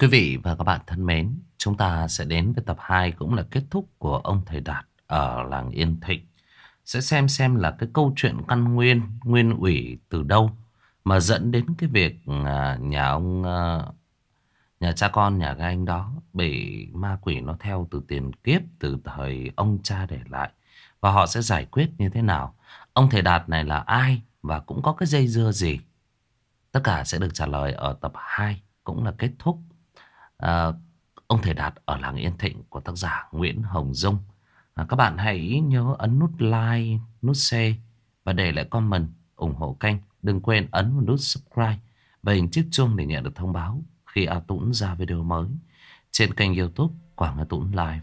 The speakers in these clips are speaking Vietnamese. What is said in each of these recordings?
Quý vị và các bạn thân mến, chúng ta sẽ đến với tập 2 cũng là kết thúc của ông thầy Đạt ở làng Yên Thịnh. Sẽ xem là cái câu chuyện căn nguyên, nguyên ủy từ đâu mà dẫn đến cái việc nhà ông, nhà cha con nhà cái anh đó bị ma quỷ nó theo từ tiền kiếp, từ thời ông cha để lại. Và họ sẽ giải quyết như thế nào? Ông thầy Đạt này là ai và cũng có cái dây dưa gì? Tất cả sẽ được trả lời ở tập 2 cũng là kết thúc. Ờ, ông thầy Đạt ở làng Yên Thịnh của tác giả Nguyễn Hồng Dung. Các bạn hãy nhớ ấn nút like, nút share và để lại comment ủng hộ kênh. Đừng quên ấn vào nút subscribe và hình chiếc chuông để nhận được thông báo khi A Tũng ra video mới trên kênh YouTube Quảng A Tũng Live.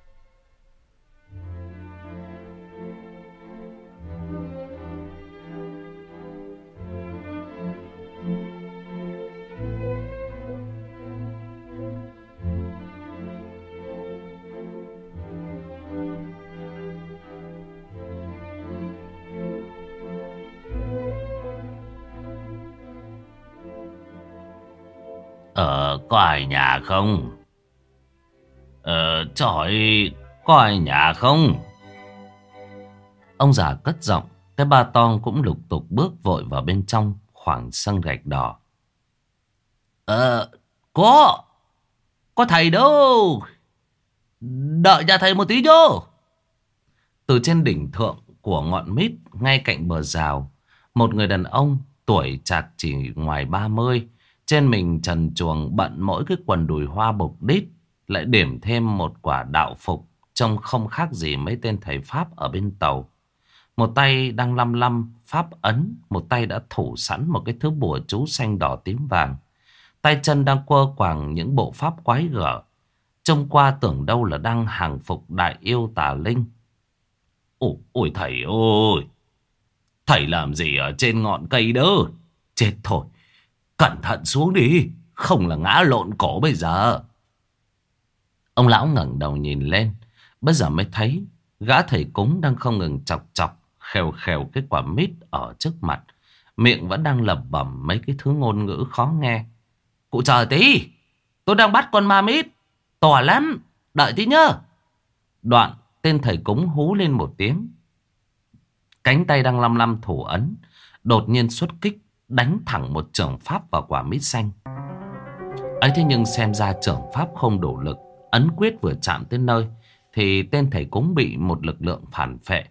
Có ai nhà không? Trời, có ai nhà không? Ông già cất giọng. Cái ba tong cũng lục tục bước vội vào bên trong khoảng sân gạch đỏ. Có. Có thầy đâu. Đợi nhà thầy một tí vô. Từ trên đỉnh thượng của ngọn mít ngay cạnh bờ rào, một người đàn ông tuổi chạc chỉ ngoài 30, trên mình trần truồng bận mỗi cái quần đùi hoa bộc đít, lại điểm thêm một quả đạo phục trông không khác gì mấy tên thầy Pháp ở bên tàu. Một tay đang lăm lăm pháp ấn, một tay đã thủ sẵn một cái thứ bùa chú xanh đỏ tím vàng. Tay chân đang quơ quàng những bộ pháp quái gở, trông qua tưởng đâu là đang hàng phục đại yêu tà linh. Ôi thầy ơi, thầy làm gì ở trên ngọn cây đó? Chết thôi, cẩn thận xuống đi, không là ngã lộn cổ bây giờ. Ông lão ngẩng đầu nhìn lên, bây giờ mới thấy gã thầy cúng đang không ngừng chọc chọc khèo khèo cái quả mít ở trước mặt, miệng vẫn đang lẩm bẩm mấy cái thứ ngôn ngữ khó nghe. Cụ chờ tí, tôi đang bắt con ma mít to lắm, đợi tí nhá. Đoạn tên thầy cúng hú lên một tiếng, cánh tay đang lăm lăm thủ ấn đột nhiên xuất kích, đánh thẳng một chưởng pháp vào quả mít xanh ấy. Thế nhưng xem ra chưởng pháp không đủ lực, ấn quyết vừa chạm tới nơi thì tên thầy cúng bị một lực lượng phản phệ.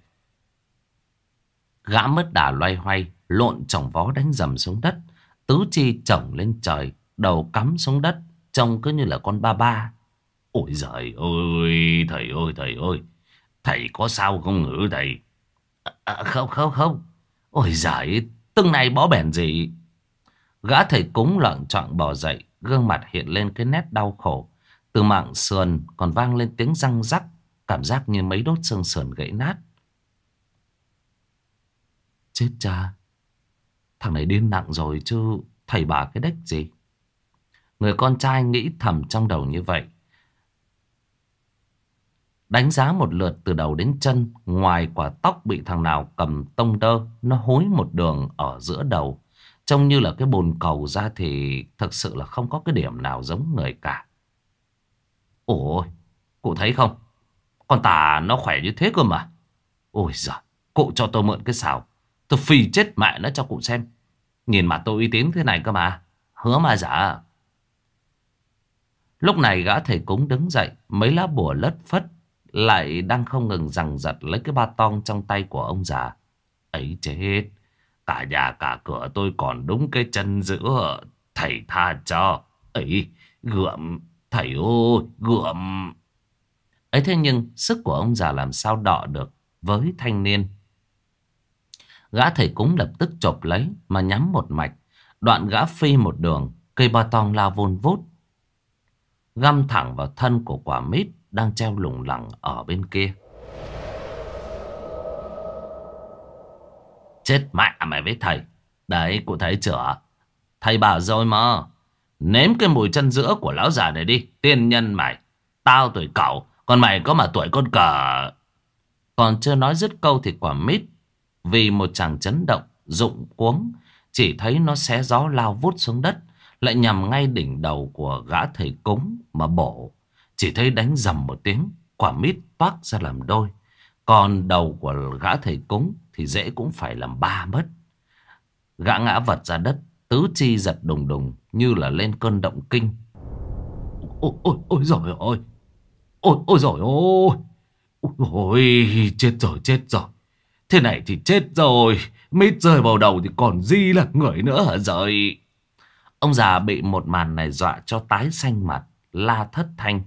Gã mất đà loay hoay, lộn chồng vó đánh dầm xuống đất, tứ chi chổng lên trời, đầu cắm xuống đất, trông cứ như là con ba ba. Ôi giời ơi, thầy ơi, thầy ơi, thầy có sao không ngữ thầy? Không. Ôi giời, từng này bó bèn gì? Gã thầy cúng loạng choạng bò dậy, gương mặt hiện lên cái nét đau khổ. Từ mảng sườn còn vang lên tiếng răng rắc, cảm giác như mấy đốt xương sườn gãy nát. Chết cha, thằng này điên nặng rồi chứ thầy bà cái đếch gì. Người con trai nghĩ thầm trong đầu như vậy. Đánh giá một lượt từ đầu đến chân, ngoài quả tóc bị thằng nào cầm tông đơ, nó hối một đường ở giữa đầu, trông như là cái bồn cầu ra thì thực sự là không có cái điểm nào giống người cả. Ôi, cụ thấy không? Con tà nó khỏe như thế cơ mà. Ôi giời, cụ cho tôi mượn cái xào, tôi phì chết mẹ nó cho cụ xem. Nhìn mặt tôi uy tín thế này cơ mà, hứa mà giả. Lúc này gã thầy cúng đứng dậy, mấy lá bùa lất phất lại đang không ngừng giằng giật lấy cái ba tong trong tay của ông già. Ấy chết, cả nhà cả cửa tôi còn đúng cái chân giữa, thầy tha cho. Ấy, gượm, thầy ơi, gượm. Ấy thế nhưng sức của ông già làm sao đọ được với thanh niên. Gã thầy cúng lập tức chộp lấy mà nhắm một mạch. Đoạn gã phi một đường, cây ba tong lao vun vút, găm thẳng vào thân của quả mít đang treo lủng lẳng ở bên kia. Chết mẹ mày với thầy. Đấy, cụ thấy chưa? Thầy bảo rồi mà, nếm cái mùi chân giữa của lão già này đi. Tiên nhân mày, tao tuổi cậu, còn mày có mà tuổi con cờ. Còn chưa nói dứt câu thì quả mít vì một tràng chấn động rụng cuống, chỉ thấy nó xé gió lao vút xuống đất, lại nhằm ngay đỉnh đầu của gã thầy cúng mà bổ. Chỉ thấy đánh rầm một tiếng, quả mít toác ra làm đôi. Còn đầu của gã thầy cúng thì dễ cũng phải làm ba mất. Gã ngã vật ra đất, tứ chi giật đùng đùng như là lên cơn động kinh. Ôi ôi ôi giời ơi, ôi ôi giời ơi, ôi chết rồi chết rồi. Thế này thì chết rồi, mít rơi vào đầu thì còn gì là người nữa hả rồi. Ông già bị một màn này dọa cho tái xanh mặt, la thất thanh.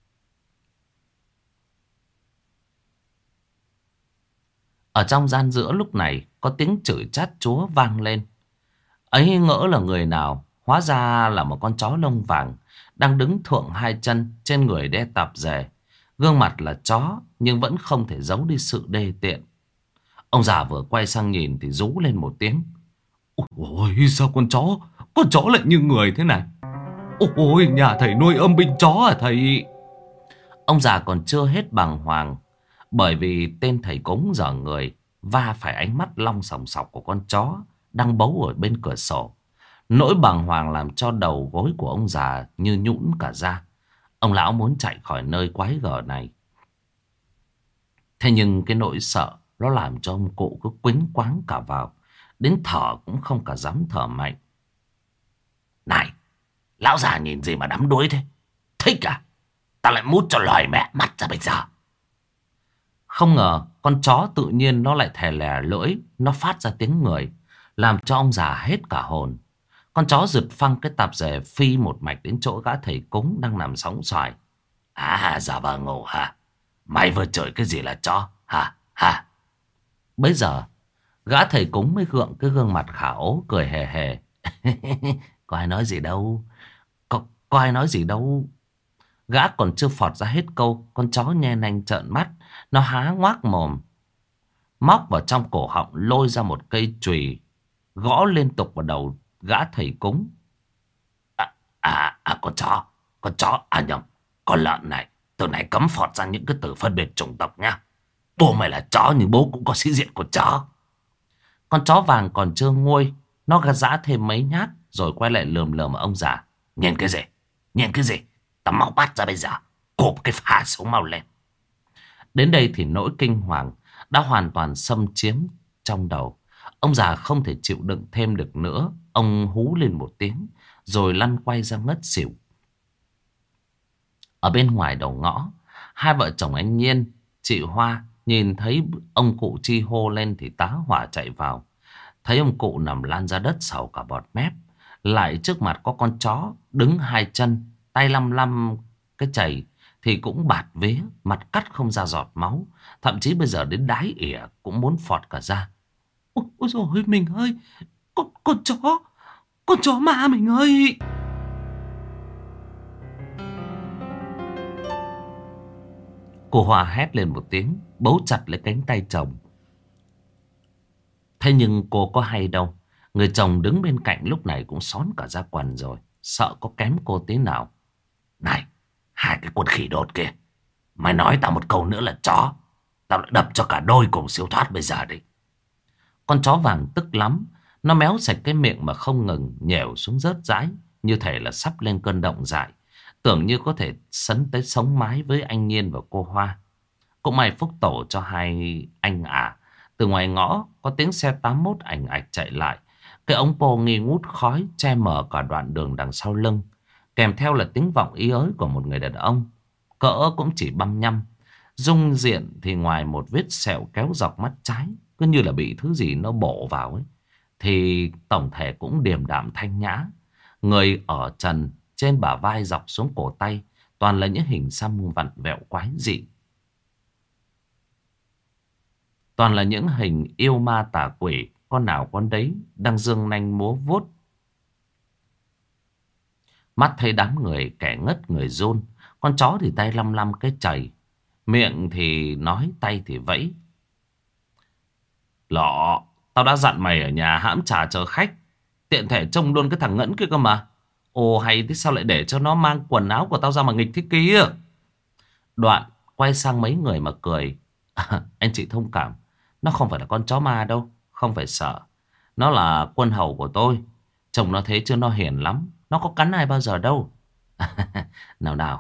Ở trong gian giữa lúc này có tiếng chửi chát chúa vang lên. Ấy ngỡ là người nào, hóa ra là một con chó lông vàng đang đứng thượng hai chân, trên người đeo tạp dề. Gương mặt là chó nhưng vẫn không thể giấu đi sự đê tiện. Ông già vừa quay sang nhìn thì rú lên một tiếng. Ôi sao con chó lại như người thế này? Ôi nhà thầy nuôi âm binh chó à thầy? Ông già còn chưa hết bàng hoàng, bởi vì tên thầy cúng dở người va phải ánh mắt long sòng sọc của con chó đang bấu ở bên cửa sổ. Nỗi bàng hoàng làm cho đầu gối của ông già như nhũn cả ra. Ông lão muốn chạy khỏi nơi quái gở này. Thế nhưng cái nỗi sợ nó làm cho ông cụ cứ quĩnh quáng cả vào, đến thở cũng không cả dám thở mạnh. Này, lão già nhìn gì mà đắm đuối thế? Thích à? Ta lại mút cho lòi mẹ mắt ra bây giờ. Không ngờ con chó tự nhiên nó lại thè lè lưỡi, nó phát ra tiếng người, làm cho ông già hết cả hồn. Con chó giật phăng cái tạp dề phi một mạch đến chỗ gã thầy cúng đang nằm sóng xoài. À, giả vờ ngủ hả? Mày vừa chửi cái gì là chó hả? Hả? Bây giờ gã thầy cúng mới gượng cái gương mặt khả ố cười hề hề. Có ai nói gì đâu, có ai nói gì đâu. Gã còn chưa phọt ra hết câu, con chó nhe nanh trợn mắt. Nó há ngoác mồm, móc vào trong cổ họng lôi ra một cây chùy, gõ liên tục vào đầu gã thầy cúng. Con chó, à nhầm, con lợn này, từ này cấm phọt ra những cái từ phân biệt chủng tộc nhá. Bố mày là chó nhưng bố cũng có sĩ diện của chó. Con chó vàng còn chưa nguôi, nó gạt giã thêm mấy nhát rồi quay lại lườm lườm ông già. Nhìn cái gì? Nhìn cái gì? Tao mau bắt ra bây giờ, cộp cái phá sống mau lên. Đến đây thì nỗi kinh hoàng đã hoàn toàn xâm chiếm trong đầu. Ông già không thể chịu đựng thêm được nữa. Ông hú lên một tiếng rồi lăn quay ra ngất xỉu. Ở bên ngoài đầu ngõ, hai vợ chồng anh Nhiên, chị Hoa nhìn thấy ông cụ chi hô lên thì tá hỏa chạy vào. Thấy ông cụ nằm lăn ra đất sầu cả bọt mép. Lại trước mặt có con chó đứng hai chân, tay lăm lăm cái chày thì cũng bạt vía, mặt cắt không ra giọt máu. Thậm chí bây giờ đến đái ỉa cũng muốn phọt cả ra. Ôi dồi ôi mình ơi, con chó ma mình ơi. Cô Hoa hét lên một tiếng, bấu chặt lấy cánh tay chồng. Thế nhưng cô có hay đâu, người chồng đứng bên cạnh lúc này cũng xón cả ra quần rồi, sợ có kém cô tí nào. Này, hai cái con khỉ đột kia, mày nói tao một câu nữa là chó, tao lại đập cho cả đôi cùng siêu thoát bây giờ đi. Con chó vàng tức lắm, nó méo sạch cái miệng mà không ngừng nhèo xuống rớt rãi, như thể là sắp lên cơn động dại, tưởng như có thể sấn tới sống mái với anh Nhiên và cô Hoa. Cũng may phúc tổ cho hai anh từ ngoài ngõ có tiếng xe 81 ảnh ạch chạy lại. Cái ống pô nghi ngút khói che mờ cả đoạn đường đằng sau lưng, kèm theo là tiếng vọng ý ới của một người đàn ông, cỡ cũng chỉ băm nhăm. Dung diện thì ngoài một vết sẹo kéo dọc mắt trái, cứ như là bị thứ gì nó bổ vào ấy, thì tổng thể cũng điềm đạm thanh nhã. Người ở trần, trên bả vai dọc xuống cổ tay toàn là những hình xăm vặn vẹo quái dị. Toàn là những hình yêu ma tà quỷ, con nào con đấy đang giương nanh múa vuốt. Mắt thấy đám người, kẻ ngất người run. Con chó thì tay lăm lăm cái chày, miệng thì nói, tay thì vẫy. Lọ, tao đã dặn mày ở nhà hãm trà chờ khách, tiện thể trông luôn cái thằng Ngẫn kia cơ mà. Ồ hay thế, sao lại để cho nó mang quần áo của tao ra mà nghịch thế kia. Đoạn quay sang mấy người mà cười. Anh chị thông cảm, nó không phải là con chó ma đâu, không phải sợ. Nó là quân hầu của tôi. Chồng nó thế chứ nó hiền lắm, Nó có cắn ai bao giờ đâu. Nào nào,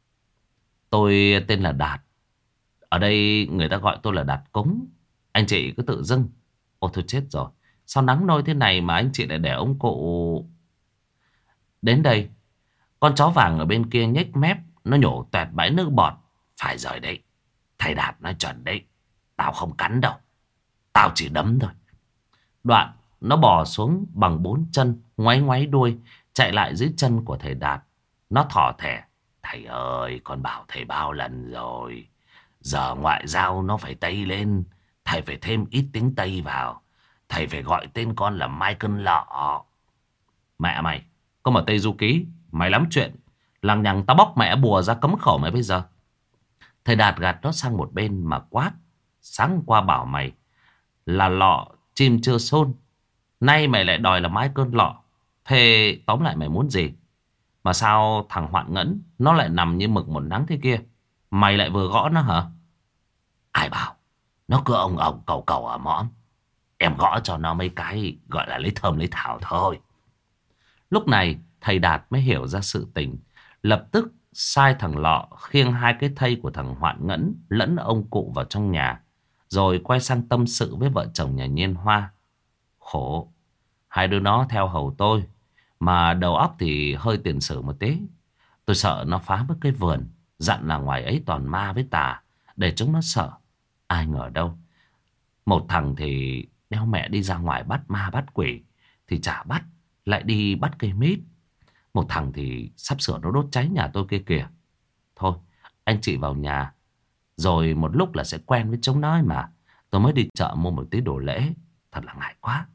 tôi tên là Đạt. Ở đây người ta gọi tôi là Đạt Cúng. Anh chị cứ tự dưng. Ôi thôi chết rồi. Sao nắng nôi thế này mà anh chị lại để ông cụ đến đây? Con chó vàng ở bên kia nhếch mép. Nó nhổ toẹt bãi nước bọt. Phải rồi đấy. Thầy Đạt nói chuẩn đấy. Tao không cắn đâu. Tao chỉ đấm thôi. Đoạn nó bò xuống bằng 4 chân. Ngoáy ngoáy đuôi. Chạy lại dưới chân của thầy Đạt. Nó thỏ thẻ. Thầy ơi, con bảo thầy bao lần rồi. Giờ ngoại giao nó phải Tây lên. Thầy phải thêm ít tiếng Tây vào. Thầy phải gọi tên con là Michael Lọ. Mẹ mày, có mà Tây Du Ký. Mày lắm chuyện. Lằng nhằng tao bóc mẹ bùa ra cấm khẩu mày bây giờ. Thầy Đạt gạt nó sang một bên mà quát. Sáng qua bảo mày là lọ chim chưa xôn. Nay mày lại đòi là Michael Lọ. Thế tóm lại mày muốn gì? Mà sao thằng Hoạn Ngẫn nó lại nằm như mực một nắng thế kia? Mày lại vừa gõ nó hả? Ai bảo? Nó cứ ông cầu cầu ở mõm. Em gõ cho nó mấy cái gọi là lấy thơm lấy thảo thôi. Lúc này thầy Đạt mới hiểu ra sự tình. Lập tức sai thằng Lọ khiêng hai cái thây của thằng Hoạn Ngẫn lẫn ông cụ vào trong nhà. Rồi quay sang tâm sự với vợ chồng nhà Nhiên Hoa. Khổ, hai đứa nó theo hầu tôi. Mà đầu óc thì hơi tiền sử một tí. Tôi sợ nó phá mất cái vườn. Dặn là ngoài ấy toàn ma với tà. Để chúng nó sợ. Ai ngờ đâu. Một thằng thì đeo mẹ đi ra ngoài bắt ma bắt quỷ. Thì chả bắt. Lại đi bắt cây mít. Một thằng thì sắp sửa nó đốt cháy nhà tôi kia kìa. Thôi anh chị vào nhà. Rồi một lúc là sẽ quen với chúng nó mà. Tôi mới đi chợ mua một tí đồ lễ. Thật là ngại quá.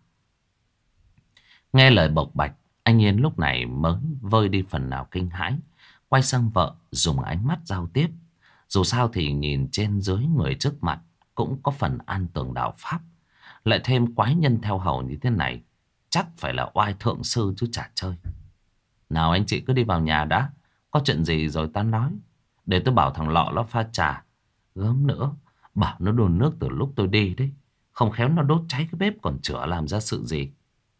Nghe lời bộc bạch, anh Yên lúc này mới vơi đi phần nào kinh hãi. Quay sang vợ dùng ánh mắt giao tiếp. Dù sao thì nhìn trên dưới người trước mặt cũng có phần an tường đạo pháp. Lại thêm quái nhân theo hầu như thế này, chắc phải là oai thượng sư chứ chả chơi. Nào anh chị cứ đi vào nhà đã. Có chuyện gì rồi ta nói. Để tôi bảo thằng Lọ nó pha trà. Gớm nữa, bảo nó đun nước từ lúc tôi đi đấy. Không khéo nó đốt cháy cái bếp còn chữa làm ra sự gì.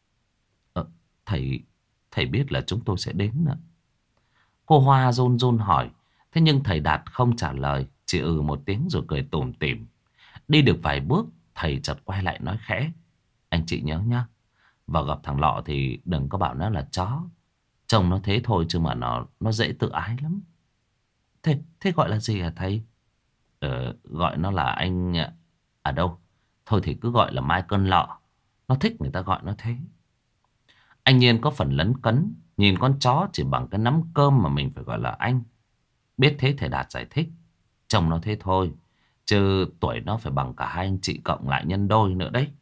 Thầy biết là chúng tôi sẽ đến ạ. Cô Hoa run run hỏi. Thế nhưng thầy Đạt không trả lời. Chỉ một tiếng rồi cười tủm tỉm. Đi được vài bước, thầy chợt quay lại nói khẽ. Anh chị nhớ nhá. Vào gặp thằng Lọ thì đừng có bảo nó là chó. Trông nó thế thôi chứ mà nó dễ tự ái lắm. Thế gọi là gì hả thầy? Gọi nó là anh... À đâu. Thôi thì cứ gọi là Michael Lọ. Nó thích người ta gọi nó thế. Anh Nhiên có phần lấn cấn. Nhìn con chó chỉ bằng cái nắm cơm mà mình phải gọi là anh. Biết thế thầy Đạt giải thích. Trông nó thế thôi. Chứ tuổi nó phải bằng cả hai anh chị cộng lại nhân đôi nữa đấy.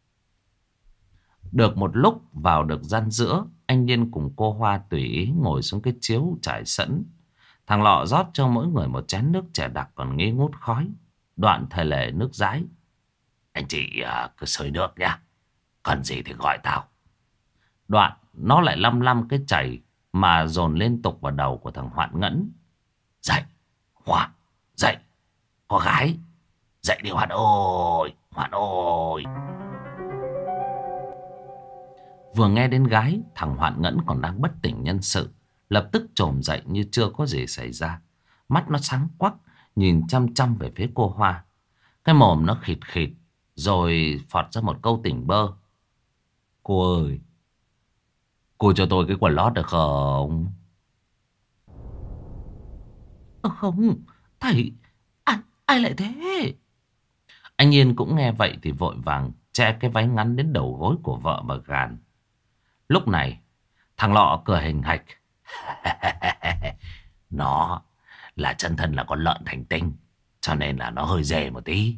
Được một lúc vào được gian giữa. Anh Nhiên cùng cô Hoa tùy ý ngồi xuống cái chiếu trải sẵn. Thằng Lọ rót cho mỗi người một chén nước chè đặc còn nghi ngút khói. Đoạn thầy lệ nước dãi. Anh chị cứ xơi nước nhá. Cần gì thì gọi tao. Đoạn nó lại lăm lăm cái chày mà dồn liên tục vào đầu của thằng Hoạn Ngẫn. Dậy Hoạn, dậy. Có gái. Dậy đi Hoạn ơi, Hoạn ơi. Vừa nghe đến gái, thằng Hoạn Ngẫn còn đang bất tỉnh nhân sự. Lập tức trồm dậy như chưa có gì xảy ra. Mắt nó sáng quắc, nhìn chăm chăm về phía cô Hoa. Cái mồm nó khịt khịt, rồi phọt ra một câu tỉnh bơ. Cô ơi, cô cho tôi cái quần lót được không? Không, thầy, ai lại thế? Anh Yên cũng nghe vậy thì vội vàng che cái váy ngắn đến đầu gối của vợ mà gàn. Lúc này, thằng Lọ cười hình hạch. Nó là chân thân là con lợn thành tinh, cho nên là nó hơi dè một tí.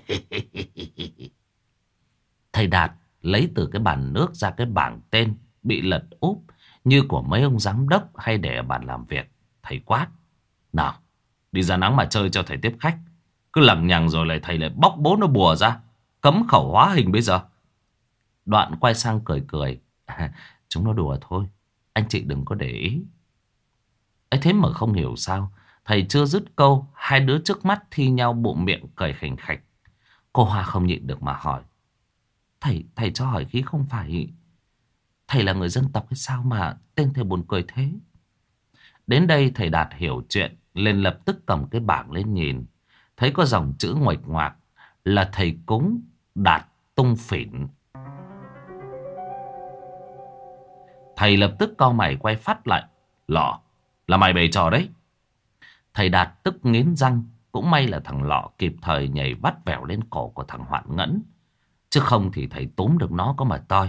Thầy Đạt lấy từ cái bàn nước ra cái bảng tên bị lật úp như của mấy ông giám đốc hay để ở bàn làm việc. Thầy quát. Nào, đi ra nắng mà chơi cho thầy tiếp khách. Cứ lằng nhằng rồi lại thầy lại bóc bố nó bùa ra. Cấm khẩu hóa hình bây giờ. Đoạn quay sang cười cười. Chúng nó đùa thôi. Anh chị đừng có để ý. Ấy thế mà không hiểu sao. Thầy chưa dứt câu. Hai đứa trước mắt thi nhau bụng miệng cười khỉnh khạch. Cô Hoa không nhịn được mà hỏi. Thầy cho hỏi khí không phải. Thầy là người dân tộc hay sao mà tên thầy buồn cười thế? Đến đây thầy Đạt hiểu chuyện, liền lập tức cầm cái bảng lên nhìn. Thấy có dòng chữ nguệch ngoạc là thầy cúng Đạt Tung Phỉn. Thầy lập tức cau mày quay phát lại. Lọ, là mày bày trò đấy. Thầy Đạt tức nghiến răng. Cũng may là thằng Lọ kịp thời nhảy vắt vẻo lên cổ của thằng Hoạn Ngẫn. Chứ không thì thầy túm được nó có mà toi.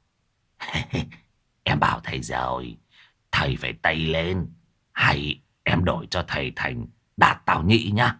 Em bảo thầy rồi, thầy phải tay lên. Hay em đổi cho thầy thành Đạt Tào Nhị nhá.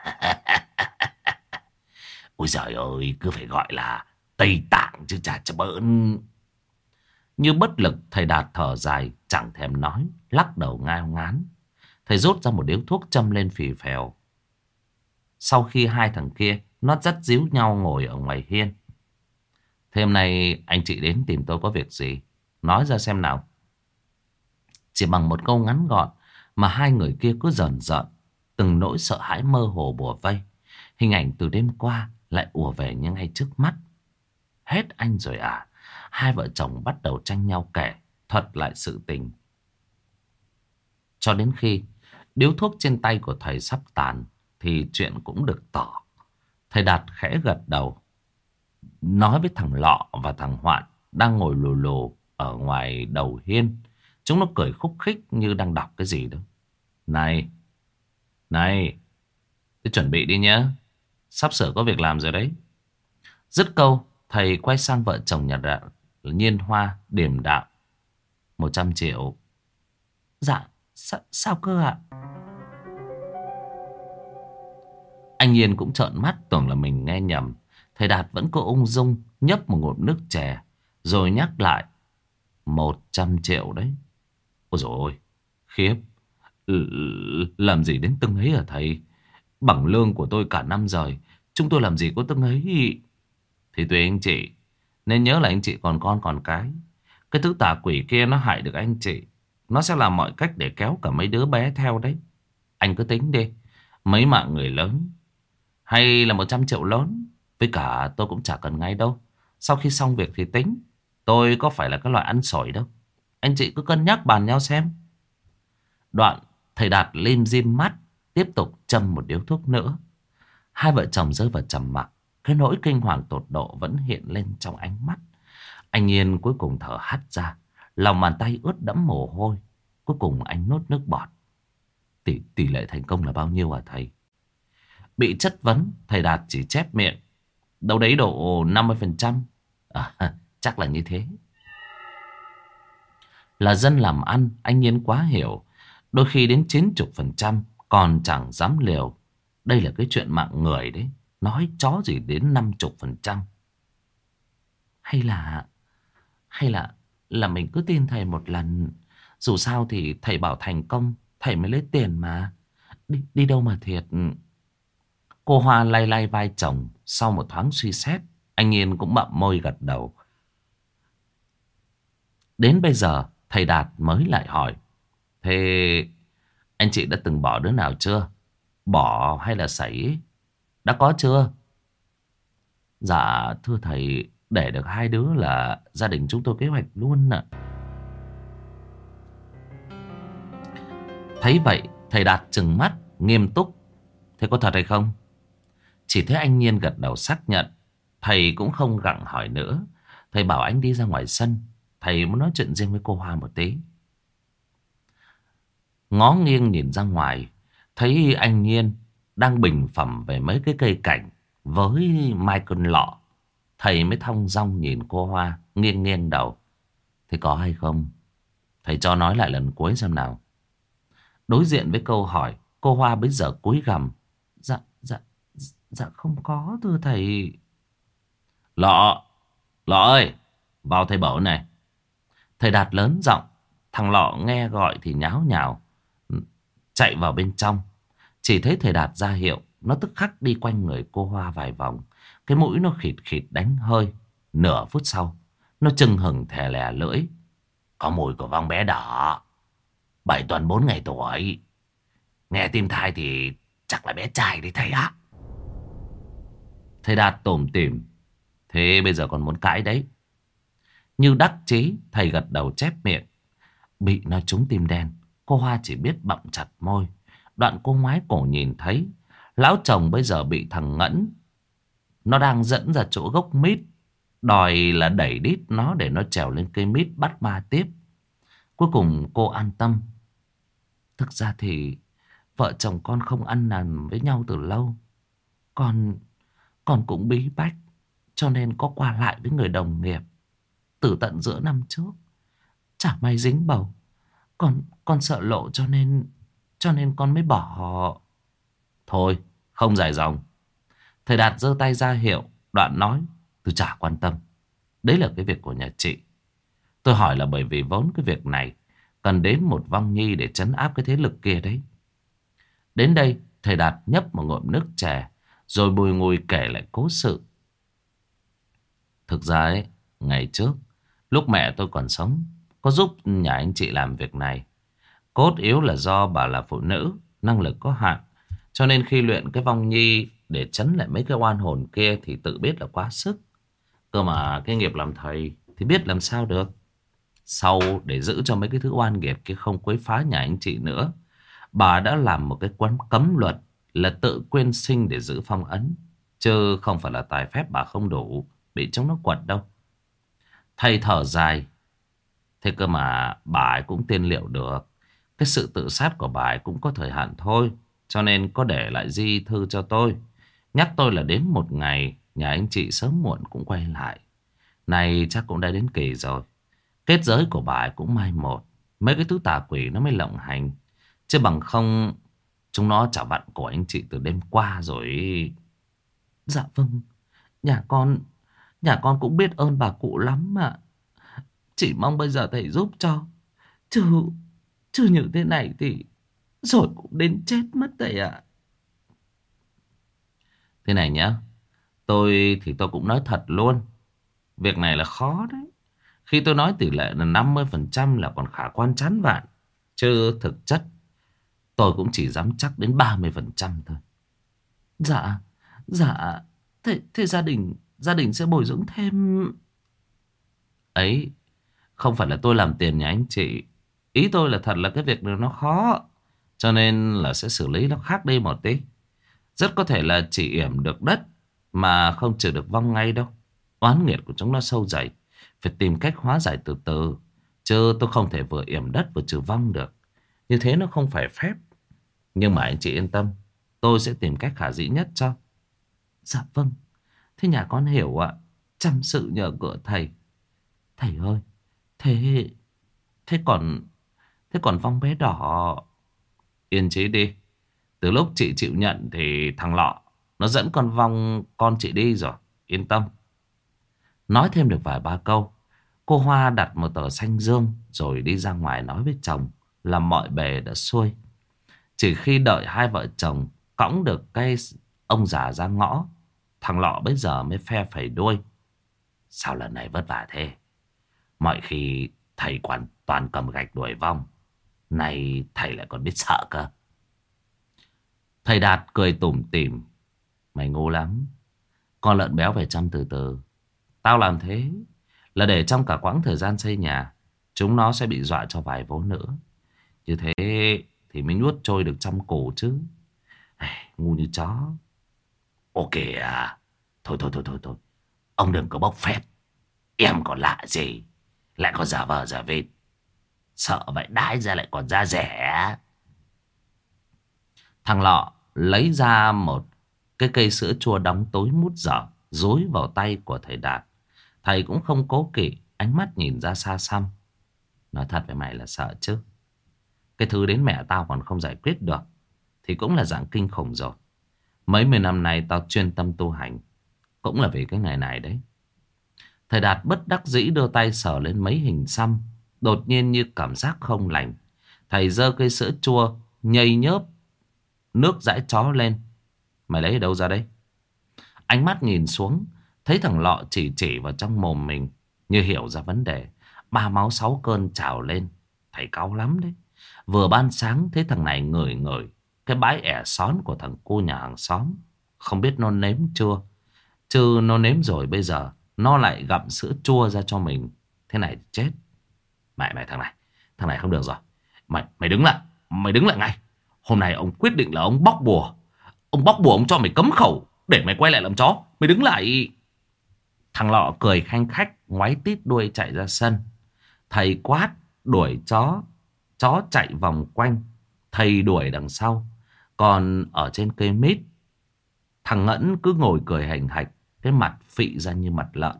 Ôi giời ơi, cứ phải gọi là Tây Tạng chứ chả cho bỡn. Như bất lực, thầy Đạt thở dài, chẳng thèm nói, lắc đầu ngao ngán. Thầy rút ra một điếu thuốc châm lên phì phèo. Sau khi hai thằng kia nó dắt díu nhau ngồi ở ngoài hiên. Thế hôm nay anh chị đến tìm tôi có việc gì? Nói ra xem nào. Chỉ bằng một câu ngắn gọn mà hai người kia cứ rờn rợn. Từng nỗi sợ hãi mơ hồ bủa vây. Hình ảnh từ đêm qua lại ùa về như ngay trước mắt. Hết anh rồi à? Hai vợ chồng bắt đầu tranh nhau kể, thuật lại sự tình. Cho đến khi điếu thuốc trên tay của thầy sắp tàn thì chuyện cũng được tỏ. Thầy Đạt khẽ gật đầu, nói với thằng Lọ và thằng Hoạn đang ngồi lù lù ở ngoài đầu hiên. Chúng nó cười khúc khích như đang đọc cái gì đó. Này, này, cứ chuẩn bị đi nhé. Sắp sửa có việc làm rồi đấy. Dứt câu, thầy quay sang vợ chồng nhà Nhiên Hoa điềm đạm. 100 triệu. Dạ, sao cơ ạ? Anh Nhiên cũng trợn mắt tưởng là mình nghe nhầm. Thầy Đạt vẫn có ung dung nhấp một ngụm nước chè rồi nhắc lại. 100 triệu đấy. Ôi dồi ôi, khiếp. Làm gì đến từng ấy hả thầy? Bằng lương của tôi cả năm rồi, chúng tôi làm gì có từng ấy. Thì tùy anh chị. Nên nhớ là anh chị còn con còn cái. Cái thứ tà quỷ kia nó hại được anh chị, nó sẽ làm mọi cách để kéo cả mấy đứa bé theo đấy. Anh cứ tính đi. Mấy mạng người lớn hay là 100 triệu lớn. Với cả tôi cũng chả cần ngay đâu. Sau khi xong việc thì tính. Tôi có phải là cái loại ăn xổi đâu. Anh chị cứ cân nhắc bàn nhau xem. Đoạn thầy Đạt lim dim mắt, tiếp tục châm một điếu thuốc nữa. Hai vợ chồng rơi vào trầm mặc. Cái nỗi kinh hoàng tột độ vẫn hiện lên trong ánh mắt. Anh Yên cuối cùng thở hắt ra. Lòng bàn tay ướt đẫm mồ hôi. Cuối cùng anh nuốt nước bọt. Tỷ lệ thành công là bao nhiêu hả thầy? Bị chất vấn, thầy Đạt chỉ chép miệng. Đâu đấy độ 50%. Chắc là như thế. Là dân làm ăn, anh Yên quá hiểu. Đôi khi đến 90% còn chẳng dám liều. Đây là cái chuyện mạng người đấy. Nói chó gì đến 50%. Hay là mình cứ tin thầy một lần. Dù sao thì thầy bảo thành công, thầy mới lấy tiền mà. Đi đâu mà thiệt. Cô Hoa lay lay vai chồng. Sau một thoáng suy xét, anh Yên cũng bặm môi gật đầu. Đến bây giờ thầy Đạt mới lại hỏi. Thế anh chị đã từng bỏ đứa nào chưa? Bỏ hay là sảy? Đã có chưa? Dạ thưa thầy, để được 2 đứa là gia đình chúng tôi kế hoạch luôn ạ. Thấy vậy thầy Đạt trừng mắt nghiêm túc. Thế có thật hay không? Chỉ thấy anh Nhiên gật đầu xác nhận. Thầy cũng không gặng hỏi nữa. Thầy bảo anh đi ra ngoài sân. Thầy muốn nói chuyện riêng với cô Hoa một tí. Ngó nghiêng nhìn ra ngoài, thấy anh Nhiên đang bình phẩm về mấy cái cây cảnh với mai cơn lọ. Thầy mới thong dong nhìn cô Hoa, nghiêng nghiêng đầu. Thế có hay không? Thầy cho nói lại lần cuối xem nào. Đối diện với câu hỏi, cô Hoa bây giờ cúi gằm. Dạ không có thưa thầy. Lọ ơi, vào thầy bảo này. Thầy Đạt lớn giọng. Thằng Lọ nghe gọi thì nháo nhào chạy vào bên trong. Chỉ thấy thầy Đạt ra hiệu, nó tức khắc đi quanh người cô Hoa vài vòng. Cái mũi nó khịt khịt đánh hơi. Nửa phút sau, nó chưng hửng thè lè lưỡi. Có mùi của vong bé đỏ, 7 tuần 4 ngày tuổi. Nghe tim thai thì chắc là bé trai đấy thầy ạ. Thầy Đạt tủm tỉm. Thế bây giờ còn muốn cãi đấy? Như đắc chí, thầy gật đầu chép miệng. Bị nó trúng tim đen. Cô Hoa chỉ biết bặm chặt môi. Đoạn cô ngoái cổ nhìn thấy lão chồng bây giờ bị thằng Ngẫn, nó đang dẫn ra chỗ gốc mít, đòi là đẩy đít nó để nó trèo lên cây mít bắt ma tiếp. Cuối cùng cô an tâm. Thực ra thì vợ chồng con không ăn nằm với nhau từ lâu. Con con cũng bí bách, cho nên có qua lại với người đồng nghiệp. Từ tận giữa năm trước, chả may dính bầu. Con sợ lộ cho nên con mới bỏ. Thôi, không dài dòng. Thầy Đạt giơ tay ra hiệu, đoạn nói: tôi chả quan tâm. Đấy là cái việc của nhà chị. Tôi hỏi là bởi vì vốn cái việc này cần đến một vong nhi để trấn áp cái thế lực kia đấy. Đến đây, thầy Đạt nhấp một ngụm nước chè, rồi bùi ngùi kể lại cố sự. Thực ra ấy, ngày trước, lúc mẹ tôi còn sống, có giúp nhà anh chị làm việc này. Cốt yếu là do bà là phụ nữ, năng lực có hạn. Cho nên khi luyện cái vong nhi để trấn lại mấy cái oan hồn kia thì tự biết là quá sức. Cơ mà cái nghiệp làm thầy thì biết làm sao được. Sau để giữ cho mấy cái thứ oan nghiệt kia không quấy phá nhà anh chị nữa, bà đã làm một cái quán cấm luật là tự quyên sinh để giữ phong ấn. Chứ không phải là tài phép bà không đủ, bị chúng nó quật đâu. Thầy thở dài. Thế cơ mà bà ấy cũng tiên liệu được. Cái sự tự sát của bà ấy cũng có thời hạn thôi. Cho nên có để lại di thư cho tôi, nhắc tôi là đến một ngày nhà anh chị sớm muộn cũng quay lại. Này chắc cũng đã đến kỳ rồi. Kết giới của bà ấy cũng mai một. Mấy cái thứ tà quỷ nó mới lộng hành. Chứ bằng không chúng nó chả vặn cổ anh chị từ đêm qua rồi. Dạ vâng, nhà con nhà con cũng biết ơn bà cụ lắm mà. Chỉ mong bây giờ thầy giúp cho. Chứ chứ như thế này thì rồi cũng đến chết mất thầy ạ. Thế này nhá, tôi cũng nói thật luôn. Việc này là khó đấy. Khi tôi nói tỷ lệ là 50% là còn khả quan chán vạn. Chứ thực chất tôi cũng chỉ dám chắc đến 30% thôi. Dạ, dạ. Thế gia đình sẽ bồi dưỡng thêm. Ấy, không phải là tôi làm tiền nhà anh chị. Ý tôi là thật là cái việc này nó khó. Cho nên là sẽ xử lý nó khác đi một tí. Rất có thể là chỉ yểm được đất mà không trừ được vong ngay đâu. Oán nghiệt của chúng nó sâu dày, phải tìm cách hóa giải từ từ. Chứ tôi không thể vừa yểm đất vừa trừ vong được. Như thế nó không phải phép. Nhưng mà anh chị yên tâm, tôi sẽ tìm cách khả dĩ nhất cho. Dạ vâng. Thế nhà con hiểu ạ. Chăm sự nhờ cựa thầy. Thầy ơi, thế thế còn thế còn vong bé đỏ. Yên chí đi. Từ lúc chị chịu nhận thì thằng Lọ nó dẫn con vong con chị đi rồi. Yên tâm. Nói thêm được vài ba câu, cô Hoa đặt một tờ xanh dương rồi đi ra ngoài nói với chồng là mọi bề đã xuôi. Chỉ khi đợi hai vợ chồng cõng được cái ông già ra ngõ, thằng Lọ bây giờ mới phe phẩy đuôi. Sao lần này vất vả thế? Mọi khi thầy toàn cầm gạch đuổi vong, này thầy lại còn biết sợ cơ. Thầy Đạt cười tủm tỉm. Mày ngu lắm. Con lợn béo phải chăm từ từ. Tao làm thế là để trong cả quãng thời gian xây nhà, chúng nó sẽ bị dọa cho vài vố nữa. Như thế thì mới nuốt trôi được trăm củ chứ. Ai, ngu như chó. Ok à. Thôi. Ông đừng có bốc phét. Em còn lạ gì, lại còn giả vờ giả vịt. Sợ vậy đái ra lại còn da rẻ. Thằng Lọ lấy ra một cái cây sữa chua đóng tối mút dở, dối vào tay của thầy Đạt. Thầy cũng không cố kỵ, ánh mắt nhìn ra xa xăm. Nói thật với mày là sợ chứ. Cái thứ đến mẹ tao còn không giải quyết được thì cũng là dạng kinh khủng rồi. Mấy mươi năm nay tao chuyên tâm tu hành, cũng là vì cái ngày này đấy. Thầy Đạt bất đắc dĩ đưa tay sờ lên mấy hình xăm. Đột nhiên như cảm giác không lành, thầy giơ cây sữa chua nhây nhớp nước dãi chó lên. Mày lấy ở đâu ra đấy? Ánh mắt nhìn xuống, thấy thằng Lọ chỉ vào trong mồm mình, như hiểu ra vấn đề. Ba máu sáu cơn trào lên. Thầy cáu lắm đấy. Vừa ban sáng thấy thằng này ngửi ngửi cái bãi ẻ xón của thằng cô nhà hàng xóm. Không biết nó nếm chưa. Chứ nó nếm rồi bây giờ nó lại gặm sữa chua ra cho mình Thế này thì chết. Mày thằng này không được rồi. Mày đứng lại. Mày đứng lại ngay. Hôm nay ông quyết định là ông bóc bùa. Ông bóc bùa, ông cho mày cấm khẩu để mày quay lại làm chó. Mày đứng lại. Thằng Lọ cười khanh khách, ngoáy tít đuôi chạy ra sân. Thầy quát đuổi chó. Chó chạy vòng quanh. Thầy đuổi đằng sau. Còn ở trên cây mít, thằng Ngẫn cứ ngồi cười hành hạch, cái mặt phị ra như mặt lợn.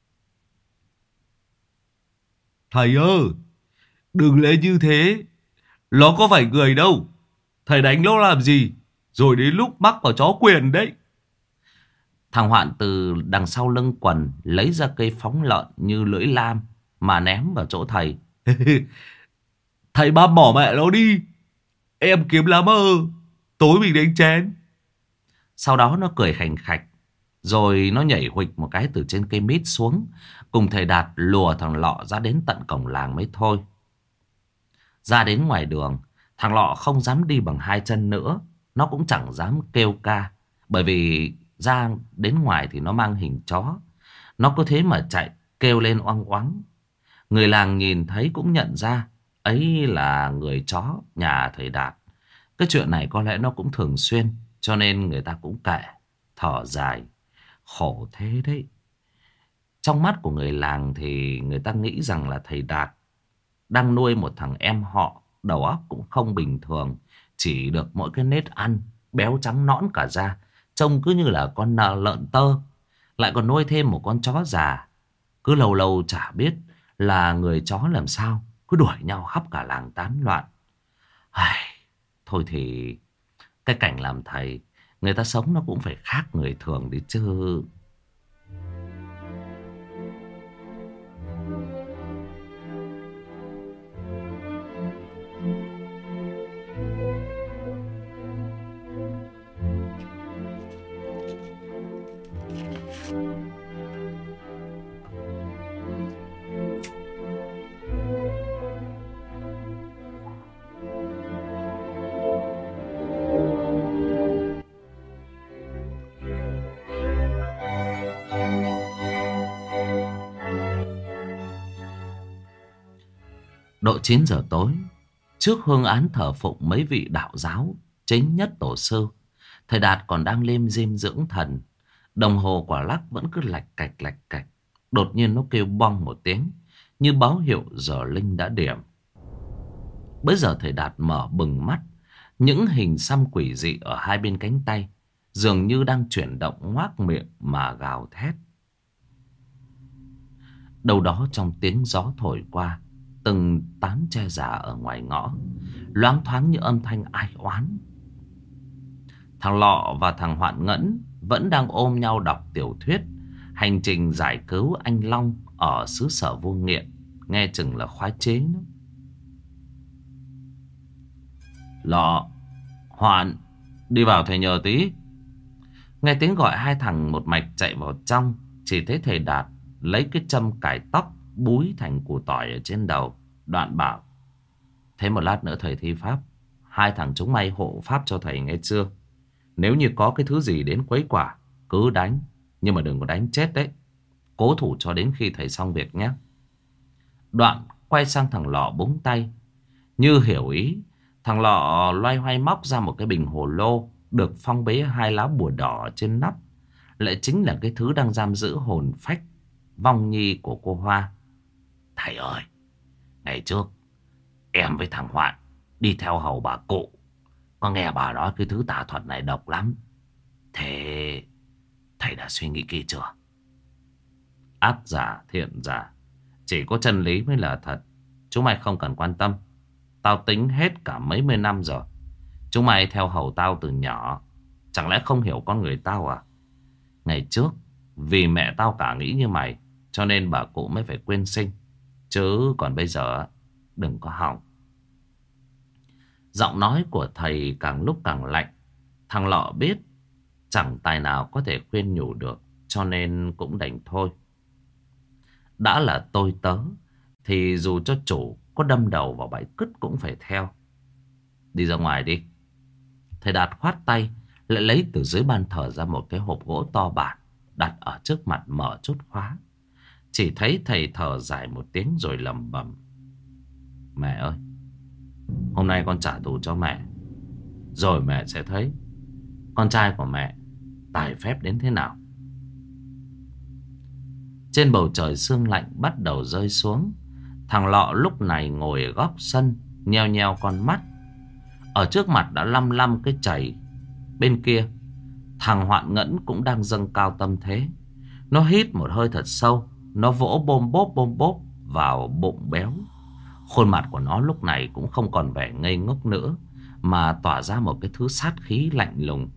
Thầy ơi, đừng lấy như thế. Nó có phải người đâu. Thầy đánh nó làm gì? Rồi đến lúc mắc vào chó quyền đấy. Thằng Hoạn từ đằng sau lưng quần lấy ra cây phóng lợn như lưỡi lam mà ném vào chỗ thầy. Thầy băm bỏ mẹ nó đi. Em kiếm lá mơ. Tối mình đánh chén. Sau đó nó cười khành khạch. Rồi nó nhảy huỵch một cái từ trên cây mít xuống. Cùng thầy Đạt lùa thằng Lọ ra đến tận cổng làng mới thôi. Ra đến ngoài đường, thằng Lọ không dám đi bằng hai chân nữa. Nó cũng chẳng dám kêu ca. Bởi vì ra đến ngoài thì nó mang hình chó. Nó cứ thế mà chạy, kêu lên oang oáng. Người làng nhìn thấy cũng nhận ra ấy là người chó nhà thầy Đạt. Cái chuyện này có lẽ nó cũng thường xuyên, cho nên người ta cũng kệ, thở dài. Khổ thế đấy. Trong mắt của người làng thì người ta nghĩ rằng là thầy Đạt đang nuôi một thằng em họ, đầu óc cũng không bình thường, chỉ được mỗi cái nết ăn, béo trắng nõn cả da, trông cứ như là con lợn tơ. Lại còn nuôi thêm một con chó già. Cứ lâu lâu chả biết là người chó làm sao, cứ đuổi nhau khắp cả làng tán loạn. Ai, thôi thì cái cảnh làm thầy, người ta sống nó cũng phải khác người thường đi chứ. Độ 9 giờ tối, trước hương án thờ phụng mấy vị đạo giáo chính nhất tổ sư, thầy Đạt còn đang lim dim dưỡng thần. Đồng hồ quả lắc vẫn cứ lạch cạch lạch cạch. Đột nhiên nó kêu bong một tiếng, như báo hiệu giờ linh đã điểm. Bây giờ thầy Đạt mở bừng mắt. Những hình xăm quỷ dị ở hai bên cánh tay dường như đang chuyển động, ngoác miệng mà gào thét. Đâu đó trong tiếng gió thổi qua, từng tán tre già ở ngoài ngõ loáng thoáng như âm thanh ai oán. Thằng Lọ và thằng Hoạn Ngẫn vẫn đang ôm nhau đọc tiểu thuyết hành trình giải cứu anh Long ở xứ sở vô nghiện, nghe chừng là khoái chế nữa. Lọ, Hoạn, đi vào thầy nhờ tí. Nghe tiếng gọi, hai thằng một mạch chạy vào trong. Chỉ thấy thầy Đạt lấy cái châm cài tóc búi thành củ tỏi ở trên đầu, đoạn bảo: thế một lát nữa thầy thi pháp, hai thằng chúng mày hộ pháp cho thầy nghe chưa? Nếu như có cái thứ gì đến quấy quả, cứ đánh, nhưng mà đừng có đánh chết đấy. Cố thủ cho đến khi thầy xong việc nhé. Đoạn quay sang thằng Lọ búng tay. Như hiểu ý, thằng Lọ loay hoay móc ra một cái bình hồ lô được phong bế hai lá bùa đỏ trên nắp, lại chính là cái thứ đang giam giữ hồn phách vong nhi của cô Hoa. Thầy ơi, ngày trước em với thằng Hoạn đi theo hầu bà cụ, có nghe bà nói cái thứ tà thuật này độc lắm. Thế thầy đã suy nghĩ kỹ chưa? Ác giả thiện giả, chỉ có chân lý mới là thật. Chúng mày không cần quan tâm. Tao tính hết cả mấy mươi năm rồi. Chúng mày theo hầu tao từ nhỏ, chẳng lẽ không hiểu con người tao à? Ngày trước vì mẹ tao cả nghĩ như mày, cho nên bà cụ mới phải quyên sinh. Chứ còn bây giờ đừng có hỏng. Giọng nói của thầy càng lúc càng lạnh. Thằng Lọ biết chẳng tài nào có thể khuyên nhủ được, cho nên cũng đành thôi. Đã là tôi tớ thì dù cho chủ có đâm đầu vào bẫy cứt cũng phải theo. Đi ra ngoài đi. Thầy Đạt khoát tay, lại lấy từ dưới ban thờ ra một cái hộp gỗ to bản, đặt ở trước mặt mở chốt khóa. Chỉ thấy thầy thở dài một tiếng rồi lẩm bẩm: Mẹ ơi, hôm nay con trả thù cho mẹ, rồi mẹ sẽ thấy con trai của mẹ tài phép đến thế nào. Trên bầu trời sương lạnh bắt đầu rơi xuống. Thằng Lọ lúc này ngồi ở góc sân, nheo nheo con mắt. Ở trước mặt đã lăm lăm cái chày. Bên kia, thằng Hoạn Ngẫn cũng đang dâng cao tâm thế. Nó hít một hơi thật sâu. Nó vỗ bôm bốp vào bụng béo. Khuôn mặt của nó lúc này cũng không còn vẻ ngây ngốc nữa, mà tỏa ra một cái thứ sát khí lạnh lùng.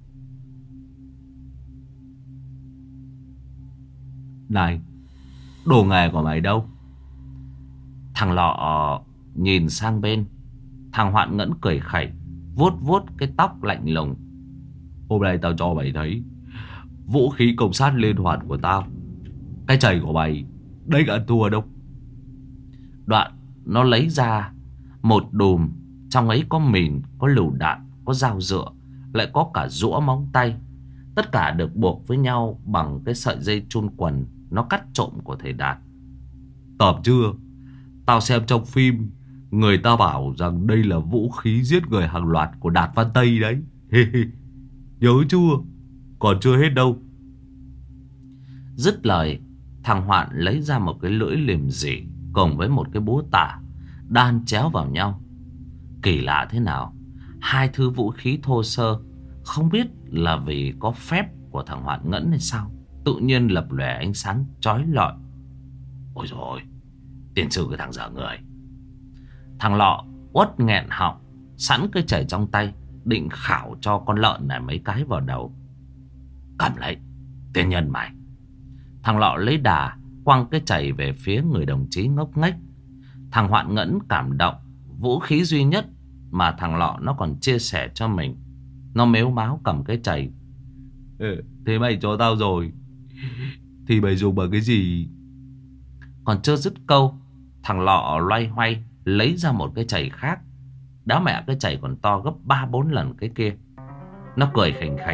Này, đồ nghề của mày đâu? Thằng Lọ nhìn sang bên. Thằng Hoạn Ngẫn cười khẩy, vuốt vuốt cái tóc lạnh lùng. Hôm nay tao cho mày thấy vũ khí công sát liên hoàn của tao. Cái chày của mày đấy cả thua đâu. Đoạn nó lấy ra một đùm. Trong ấy có mìn, có lựu đạn, có dao dựa, lại có cả rũa móng tay. Tất cả được buộc với nhau bằng cái sợi dây chun quần nó cắt trộm của thầy Đạt. Tởm chưa? Tao xem trong phim, người ta bảo rằng đây là vũ khí giết người hàng loạt của Đạt Văn Tây đấy. Nhớ chưa? Còn chưa hết đâu. Dứt lời, thằng Hoạn lấy ra một cái lưỡi liềm rỉ cùng với một cái búa tạ đan chéo vào nhau. Kỳ lạ thế nào, hai thứ vũ khí thô sơ, không biết là vì có phép của thằng Hoạn Ngẫn hay sao, tự nhiên lập lòe ánh sáng chói lọi. Ôi dồi, tiền sư cái thằng dở người. Thằng Lọ uất nghẹn họng, sẵn cái chày trong tay, định khảo cho con lợn này mấy cái vào đầu. Cầm lấy, tiên nhân mày. Thằng Lọ lấy đà quăng cái chày về phía người đồng chí ngốc nghếch. Thằng Hoạn Ngẫn cảm động. Vũ khí duy nhất mà thằng Lọ nó còn chia sẻ cho mình. Nó mếu máo cầm cái chày. Thế mày cho tao rồi, thì mày dùng bằng cái gì? Còn chưa dứt câu, thằng Lọ loay hoay lấy ra một cái chày khác. Đá mẹ cái chày còn to gấp 3-4 lần cái kia. Nó cười khỉnh khạch.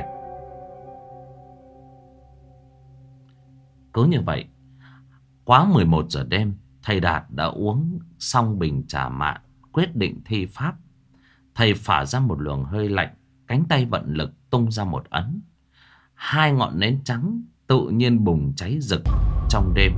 Cứ như vậy, quá 11 giờ đêm, thầy Đạt đã uống xong bình trà mạn, quyết định thi pháp. Thầy phả ra một luồng hơi lạnh, cánh tay vận lực tung ra một ấn. Hai ngọn nến trắng tự nhiên bùng cháy rực trong đêm.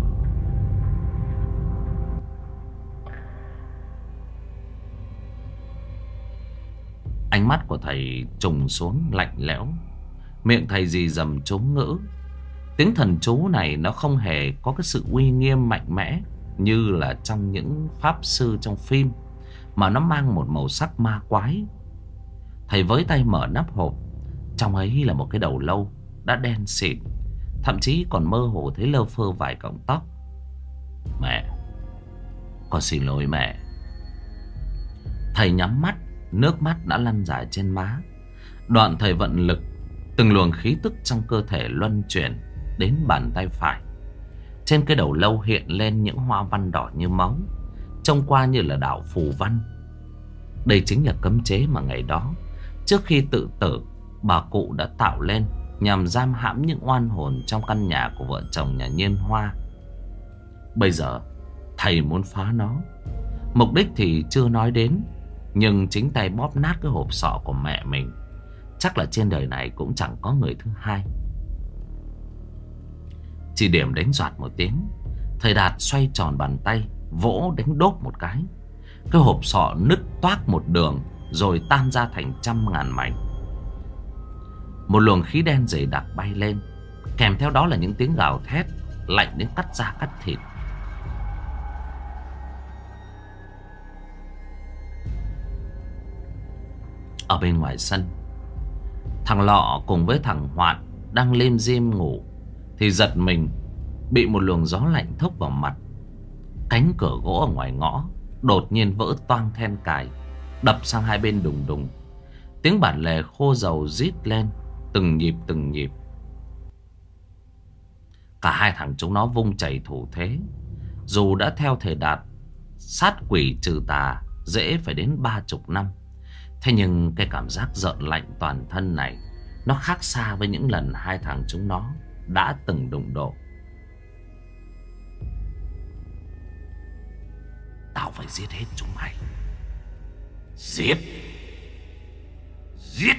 Ánh mắt của thầy trùng xuống lạnh lẽo. Miệng thầy rì rầm chú ngữ. Tiếng thần chú này nó không hề có cái sự uy nghiêm mạnh mẽ như là trong những pháp sư trong phim, mà nó mang một màu sắc ma quái. Thầy với tay mở nắp hộp. Trong ấy là một cái đầu lâu đã đen xịt, thậm chí còn mơ hồ thấy lơ phơ vài cọng tóc. Mẹ, con xin lỗi mẹ. Thầy nhắm mắt, nước mắt đã lăn dài trên má. Đoạn thầy vận lực, từng luồng khí tức trong cơ thể luân chuyển đến bàn tay phải. Trên cái đầu lâu hiện lên những hoa văn đỏ như máu, trông qua như là đạo phù văn. Đây chính là cấm chế mà ngày đó, trước khi tự tử, bà cụ đã tạo lên nhằm giam hãm những oan hồn trong căn nhà của vợ chồng nhà Nhiên Hoa. Bây giờ thầy muốn phá nó. Mục đích thì chưa nói đến, nhưng chính tay bóp nát cái hộp sọ của mẹ mình, chắc là trên đời này cũng chẳng có người thứ hai. Chỉ điểm đánh doạt một tiếng, thầy Đạt xoay tròn bàn tay, vỗ đánh đốp một cái. Cái hộp sọ nứt toác một đường, rồi tan ra thành trăm ngàn mảnh. Một luồng khí đen dày đặc bay lên, kèm theo đó là những tiếng gào thét lạnh đến cắt da cắt thịt. Ở bên ngoài sân, thằng Lọ cùng với thằng Hoạn đang lim dim ngủ thì giật mình bị một luồng gió lạnh thốc vào mặt. Cánh cửa gỗ ở ngoài ngõ đột nhiên vỡ toang then cài, đập sang hai bên đùng đùng. Tiếng bản lề khô dầu rít lên từng nhịp từng nhịp. Cả hai thằng chúng nó vung chày thủ thế. Dù đã theo thầy Đạt sát quỷ trừ tà dễ phải đến 30 năm, thế nhưng cái cảm giác rợn lạnh toàn thân này nó khác xa với những lần hai thằng chúng nó đã từng đụng độ. Tao phải giết hết chúng mày. Giết. Giết.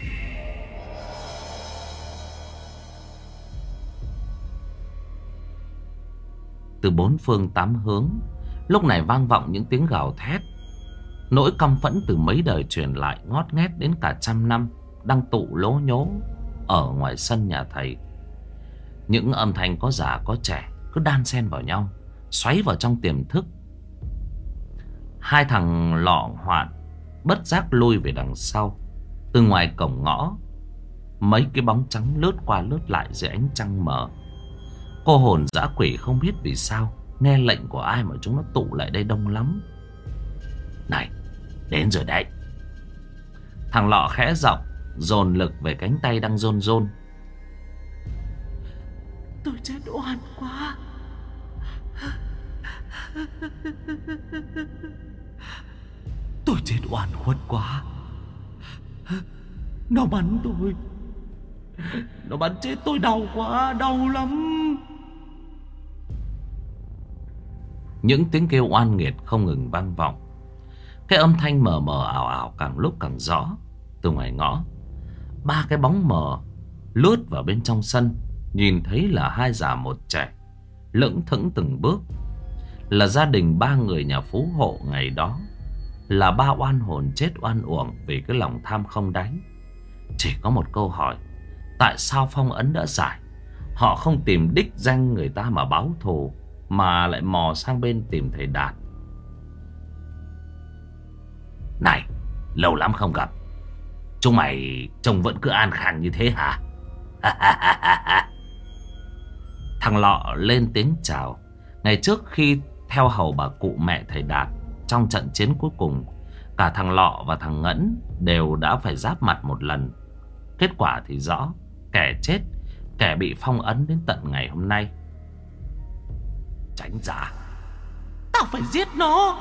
Từ bốn phương tám hướng lúc này vang vọng những tiếng gào thét. Nỗi căm phẫn từ mấy đời truyền lại ngót nghét đến cả 100 năm đang tụ lố nhố ở ngoài sân nhà thầy. Những âm thanh có già có trẻ cứ đan xen vào nhau, xoáy vào trong tiềm thức. Hai thằng Lọ Hoạn bất giác lui về đằng sau. Từ ngoài cổng ngõ, mấy cái bóng trắng lướt qua lướt lại dưới ánh trăng mờ. Cô hồn dã quỷ không biết vì sao nghe lệnh của ai mà chúng nó tụ lại đây đông lắm. Này, đến rồi đấy. Thằng Lọ khẽ giọng, dồn lực về cánh tay đang run run. Tôi chết oan quá. Tôi chết oan khuất quá. Nó bắn tôi. Nó bắn chết tôi, đau quá, đau lắm. Những tiếng kêu oan nghiệt không ngừng vang vọng. Cái âm thanh mờ mờ ảo ảo càng lúc càng rõ. Từ ngoài ngõ, ba cái bóng mờ lướt vào bên trong sân. Nhìn thấy là hai già một trẻ, lững thững từng bước. Là gia đình ba người nhà phú hộ ngày đó. Là ba oan hồn chết oan uổng vì cái lòng tham không đáy. Chỉ có một câu hỏi: tại sao phong ấn đã giải, họ không tìm đích danh người ta mà báo thù, mà lại mò sang bên tìm thầy Đạt? Này, lâu lắm không gặp, chúng mày trông vẫn cứ an khang như thế hả? Thằng Lọ lên tiếng chào. Ngày trước khi theo hầu bà cụ mẹ thầy Đạt trong trận chiến cuối cùng, cả thằng Lọ và thằng Ngẫn đều đã phải giáp mặt một lần. Kết quả thì rõ, kẻ chết, kẻ bị phong ấn đến tận ngày hôm nay. Tránh ra. Tao phải giết nó.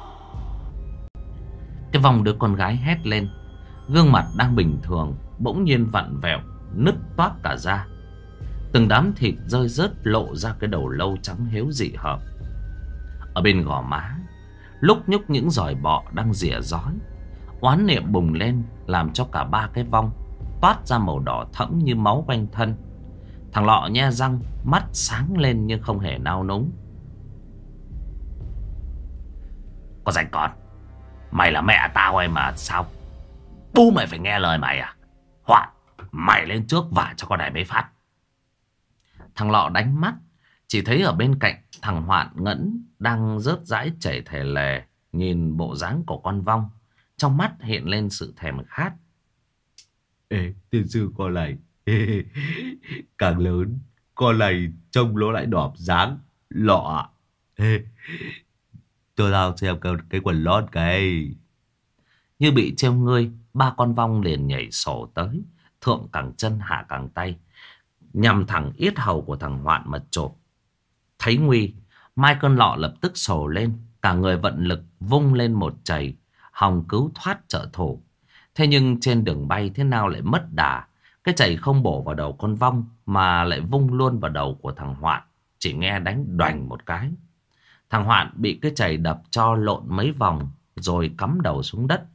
Cái vòng đứa con gái hét lên. Gương mặt đang bình thường bỗng nhiên vặn vẹo, nứt toác cả ra. Từng đám thịt rơi rớt lộ ra cái đầu lâu trắng hiếu dị hợm. Ở bên gò má lúc nhúc những giòi bọ đang rỉa rói. Oán niệm bùng lên làm cho cả ba cái vong toát ra màu đỏ thẫm như máu quanh thân. Thằng Lọ nhe răng, mắt sáng lên nhưng không hề nao núng. Có rảnh con, mày là mẹ tao hay mà sao bố mày phải nghe lời mày à? Hoạn, mày lên trước vả cho con này mấy phát. Thằng Lọ đánh mắt, chỉ thấy ở bên cạnh thằng Hoạn Ngẫn đang rớt rãi chảy thề lề. Nhìn bộ dáng của con vong, trong mắt hiện lên sự thèm khát. Ê, tiên sư con này càng lớn, con này trông nó lại đỏm dáng. Lọ. Ê, cho tao xem cái quần lót cái. Như bị trêu ngươi, ba con vong liền nhảy sổ tới, thượng cẳng chân hạ cẳng tay, nhằm thẳng yết hầu của thằng Hoạn mà chộp. Thấy nguy, Mai con Lọ lập tức sổ lên, cả người vận lực vung lên một chày, hòng cứu thoát trợ thủ. Thế nhưng trên đường bay thế nào lại mất đà. Cái chày không bổ vào đầu con vong mà lại vung luôn vào đầu của thằng Hoạn. Chỉ nghe đánh đoành một cái. Thằng Hoạn bị cái chày đập cho lộn mấy vòng rồi cắm đầu xuống đất.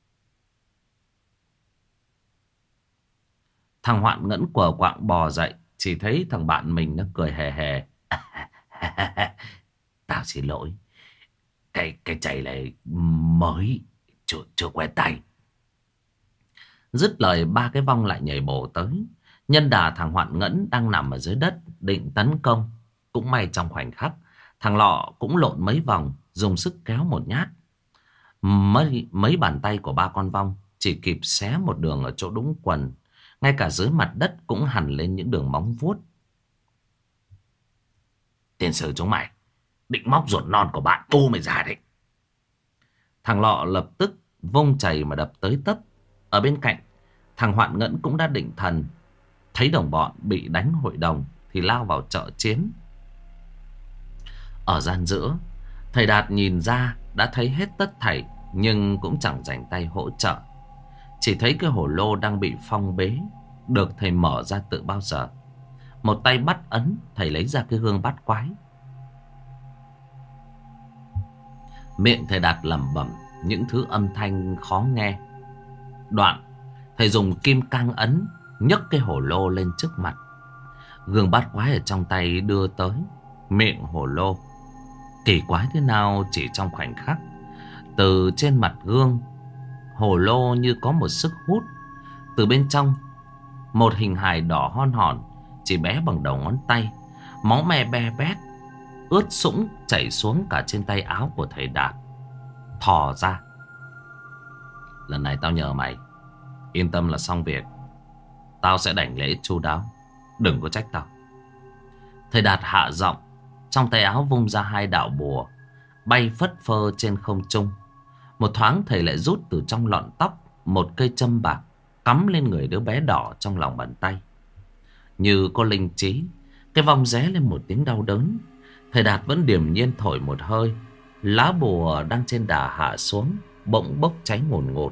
Thằng Hoạn Ngẫn quờ quạng bò dậy, chỉ thấy thằng bạn mình nó cười hề hề. Tao xin lỗi, cái chày này mới chưa quen tay. Dứt lời, ba cái vong lại nhảy bổ tới. Nhân đà thằng Hoạn Ngẫn đang nằm ở dưới đất định tấn công. Cũng may trong khoảnh khắc, thằng Lọ cũng lộn mấy vòng, dùng sức kéo một nhát. Mấy bàn tay của ba con vong chỉ kịp xé một đường ở chỗ đũng quần. Ngay cả dưới mặt đất cũng hằn lên những đường móng vuốt. Tiên sư chúng mày định móc ruột non của bạn tu mày ra đấy. Thằng Lọ lập tức vung chày mà đập tới tấp. Ở bên cạnh, thằng Hoạn Ngẫn cũng đã định thần. Thấy đồng bọn bị đánh hội đồng thì lao vào trợ chiến. Ở gian giữa, thầy Đạt nhìn ra đã thấy hết tất thảy, nhưng cũng chẳng dành tay hỗ trợ. Chỉ thấy cái hồ lô đang bị phong bế, được thầy mở ra từ bao giờ. Một tay bắt ấn, thầy lấy ra cái gương bát quái. Miệng thầy Đạt lẩm bẩm những thứ âm thanh khó nghe. Đoạn thầy dùng kim cang ấn nhấc cái hồ lô lên trước mặt. Gương bát quái ở trong tay đưa tới miệng hồ lô. Kỳ quái thế nào, chỉ trong khoảnh khắc, từ trên mặt gương hồ lô như có một sức hút. Từ bên trong, một hình hài đỏ hon hòn, chỉ bé bằng đầu ngón tay, máu me be bét, ướt sũng chảy xuống cả trên tay áo của thầy Đạt. Thò ra: lần này tao nhờ mày, yên tâm là xong việc. Tao sẽ đảnh lễ chu đáo, đừng có trách tao. Thầy Đạt hạ giọng, trong tay áo vung ra 2 đạo bùa bay phất phơ trên không trung. Một thoáng thầy lại rút từ trong lọn tóc một cây châm bạc, cắm lên người đứa bé đỏ trong lòng bàn tay. Như có linh trí, cái vong ré lên một tiếng đau đớn. Thầy Đạt vẫn điềm nhiên thổi một hơi. Lá bùa đang trên đà hạ xuống bỗng bốc cháy ngùn ngụt.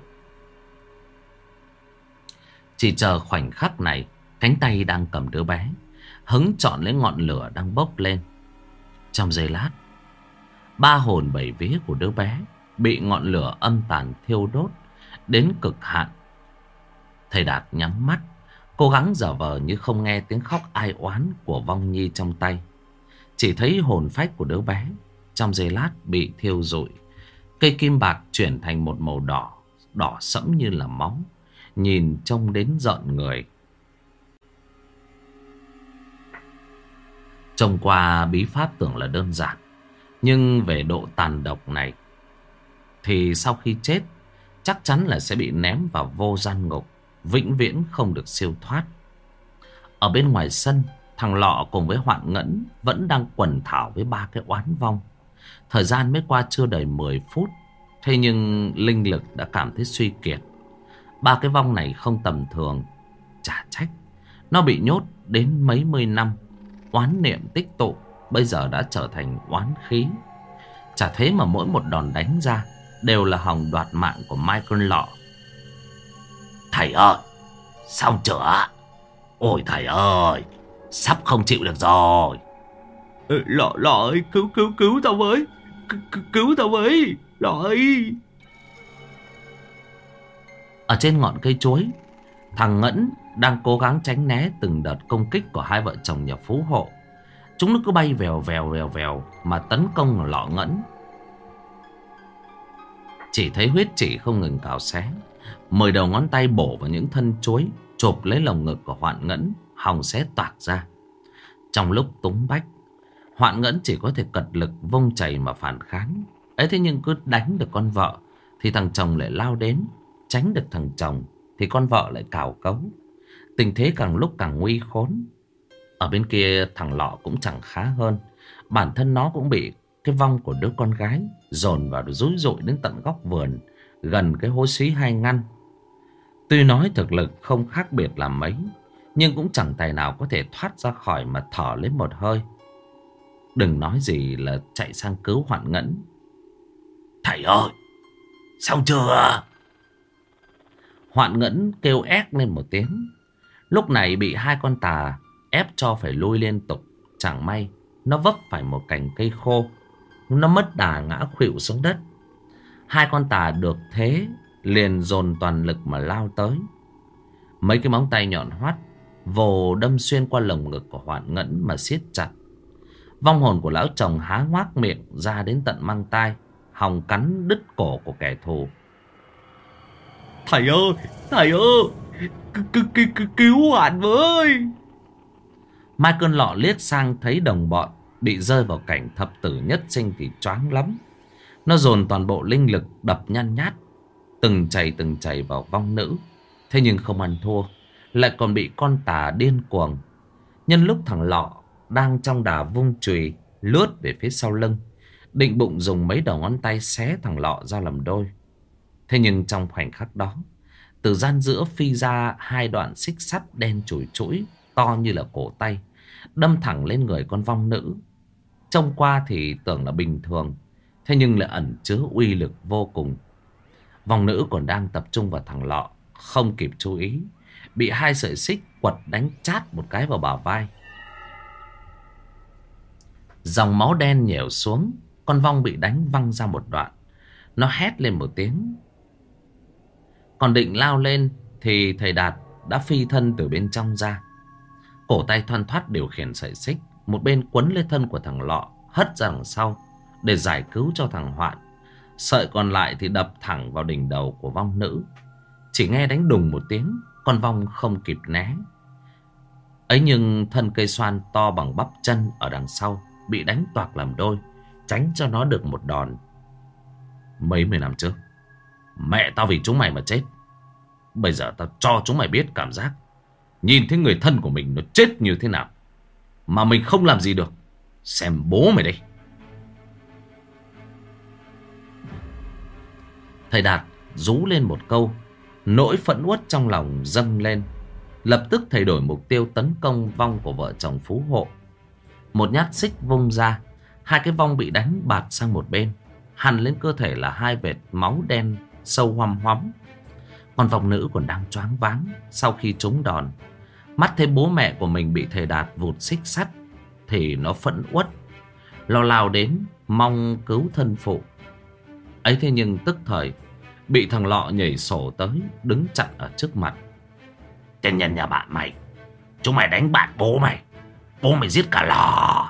Chỉ chờ khoảnh khắc này, cánh tay đang cầm đứa bé hứng chọn lấy ngọn lửa đang bốc lên. Trong giây lát, 3 hồn 7 vía của đứa bé bị ngọn lửa âm tàn thiêu đốt đến cực hạn. Thầy Đạt nhắm mắt, cố gắng giả vờ như không nghe tiếng khóc ai oán của vong nhi trong tay. Chỉ thấy hồn phách của đứa bé trong giây lát bị thiêu rụi. Cây kim bạc chuyển thành một màu đỏ, đỏ sẫm như là máu, nhìn trông đến rợn người. Trông qua bí pháp tưởng là đơn giản, nhưng về độ tàn độc này thì sau khi chết chắc chắn là sẽ bị ném vào vô gian ngục, vĩnh viễn không được siêu thoát. Ở bên ngoài sân, thằng Lọ cùng với Hoạn Ngẫn vẫn đang quần thảo với 3 cái oán vong. Thời gian mới qua chưa đầy 10 phút, thế nhưng linh lực đã cảm thấy suy kiệt. 3 cái vong này không tầm thường. Chả trách nó bị nhốt đến mấy mươi năm, oán niệm tích tụ bây giờ đã trở thành oán khí. Chả thế mà mỗi một đòn đánh ra đều là hòng đoạt mạng của Michael Lọ. Thầy ơi, xong chưa? Ôi thầy ơi, sắp không chịu được rồi. Lọ ơi, cứu tao với. Cứu tao với, Lọ ơi. Ở trên ngọn cây chuối, thằng Ngẫn đang cố gắng tránh né từng đợt công kích của 2 vợ chồng nhà phú hộ. Chúng nó cứ bay vèo vèo mà tấn công vào Lọ Ngẫn. Chỉ thấy huyết chỉ không ngừng cào xé, 10 đầu ngón tay bổ vào những thân chuối, chộp lấy lồng ngực của Hoạn Ngẫn, hòng xé toạc ra. Trong lúc túng bách, Hoạn Ngẫn chỉ có thể cật lực vung chày mà phản kháng. Ấy thế nhưng cứ đánh được con vợ thì thằng chồng lại lao đến, tránh được thằng chồng thì con vợ lại cào cấu. Tình thế càng lúc càng nguy khốn. Ở bên kia thằng Lọ cũng chẳng khá hơn. Bản thân nó cũng bị cái vong của đứa con gái dồn vào dúi dụi đến tận góc vườn, gần cái hố xí 2 ngăn. Tuy nói thực lực không khác biệt là mấy, nhưng cũng chẳng tài nào có thể thoát ra khỏi mà thở lấy một hơi. Đừng nói gì là chạy sang cứu Hoạn Ngẫn. Thầy ơi, xong chưa? Hoạn Ngẫn kêu ép lên một tiếng. Lúc này bị 2 con tà ép cho phải lui liên tục. Chẳng may nó vấp phải một cành cây khô, nó mất đà ngã khuỵu xuống đất. 2 con tà được thế liền dồn toàn lực mà lao tới. Mấy cái móng tay nhọn hoắt vồ đâm xuyên qua lồng ngực của Hoạn Ngẫn mà siết chặt. Vong hồn của lão chồng há ngoác miệng ra đến tận mang tai, hòng cắn đứt cổ của kẻ thù. Thầy ơi, cứu Hoạn với. Michael Lọ liếc sang thấy đồng bọn bị rơi vào cảnh thập tử nhất sinh thì choáng lắm. Nó dồn toàn bộ linh lực đập nhăn nhát, từng chày vào vong nữ. Thế nhưng không ăn thua, lại còn bị con tà điên cuồng. Nhân lúc thằng Lọ đang trong đà vung chùy lướt về phía sau lưng, định bụng dùng mấy đầu ngón tay xé thằng Lọ ra làm đôi. Thế nhưng trong khoảnh khắc đó, từ gian giữa phi ra 2 đoạn xích sắt đen chùi chũi to như là cổ tay, đâm thẳng lên người con vong nữ. Trông qua thì tưởng là bình thường, thế nhưng lại ẩn chứa uy lực vô cùng. Vong nữ còn đang tập trung vào thằng Lọ, không kịp chú ý, bị 2 sợi xích quật đánh chát một cái vào bả vai. Dòng máu đen nhèo xuống, Con vong bị đánh văng ra một đoạn. Nó hét lên một tiếng. Còn định lao lên thì thầy Đạt đã phi thân từ bên trong ra. Cổ tay thoăn thoắt điều khiển sợi xích. Một bên quấn lên thân của thằng Lọ, hất ra đằng sau để giải cứu cho thằng Hoạn. Sợi còn lại thì đập thẳng vào đỉnh đầu của vong nữ. Chỉ nghe đánh đùng một tiếng, con vong không kịp né. Ấy nhưng thân cây xoan to bằng bắp chân ở đằng sau bị đánh toạc làm đôi, tránh cho nó được một đòn. Mấy mươi năm trước, mẹ tao vì chúng mày mà chết. Bây giờ tao cho chúng mày biết cảm giác nhìn thấy người thân của mình nó chết như thế nào mà mình không làm gì được. Xem bố mày đây. Thầy Đạt rú lên một câu. Nỗi phẫn uất trong lòng dâng lên. Lập tức thầy đổi mục tiêu tấn công vong của vợ chồng Phú Hộ. Một nhát xích vung ra, hai cái vong bị đánh bạt sang một bên. Hằn lên cơ thể là hai vệt máu đen sâu hoăm hoắm. Còn vong nữ còn đang choáng váng sau khi trúng đòn. Mắt thấy bố mẹ của mình bị thầy Đạt vụt xích sắt thì nó phẫn uất, lo lao đến mong cứu thân phụ. Ấy thế nhưng tức thời bị thằng Lọ nhảy sổ tới, đứng chặn ở trước mặt. Tên nhân nhà bạn mày, chúng mày đánh bạn bố mày giết cả Lọ.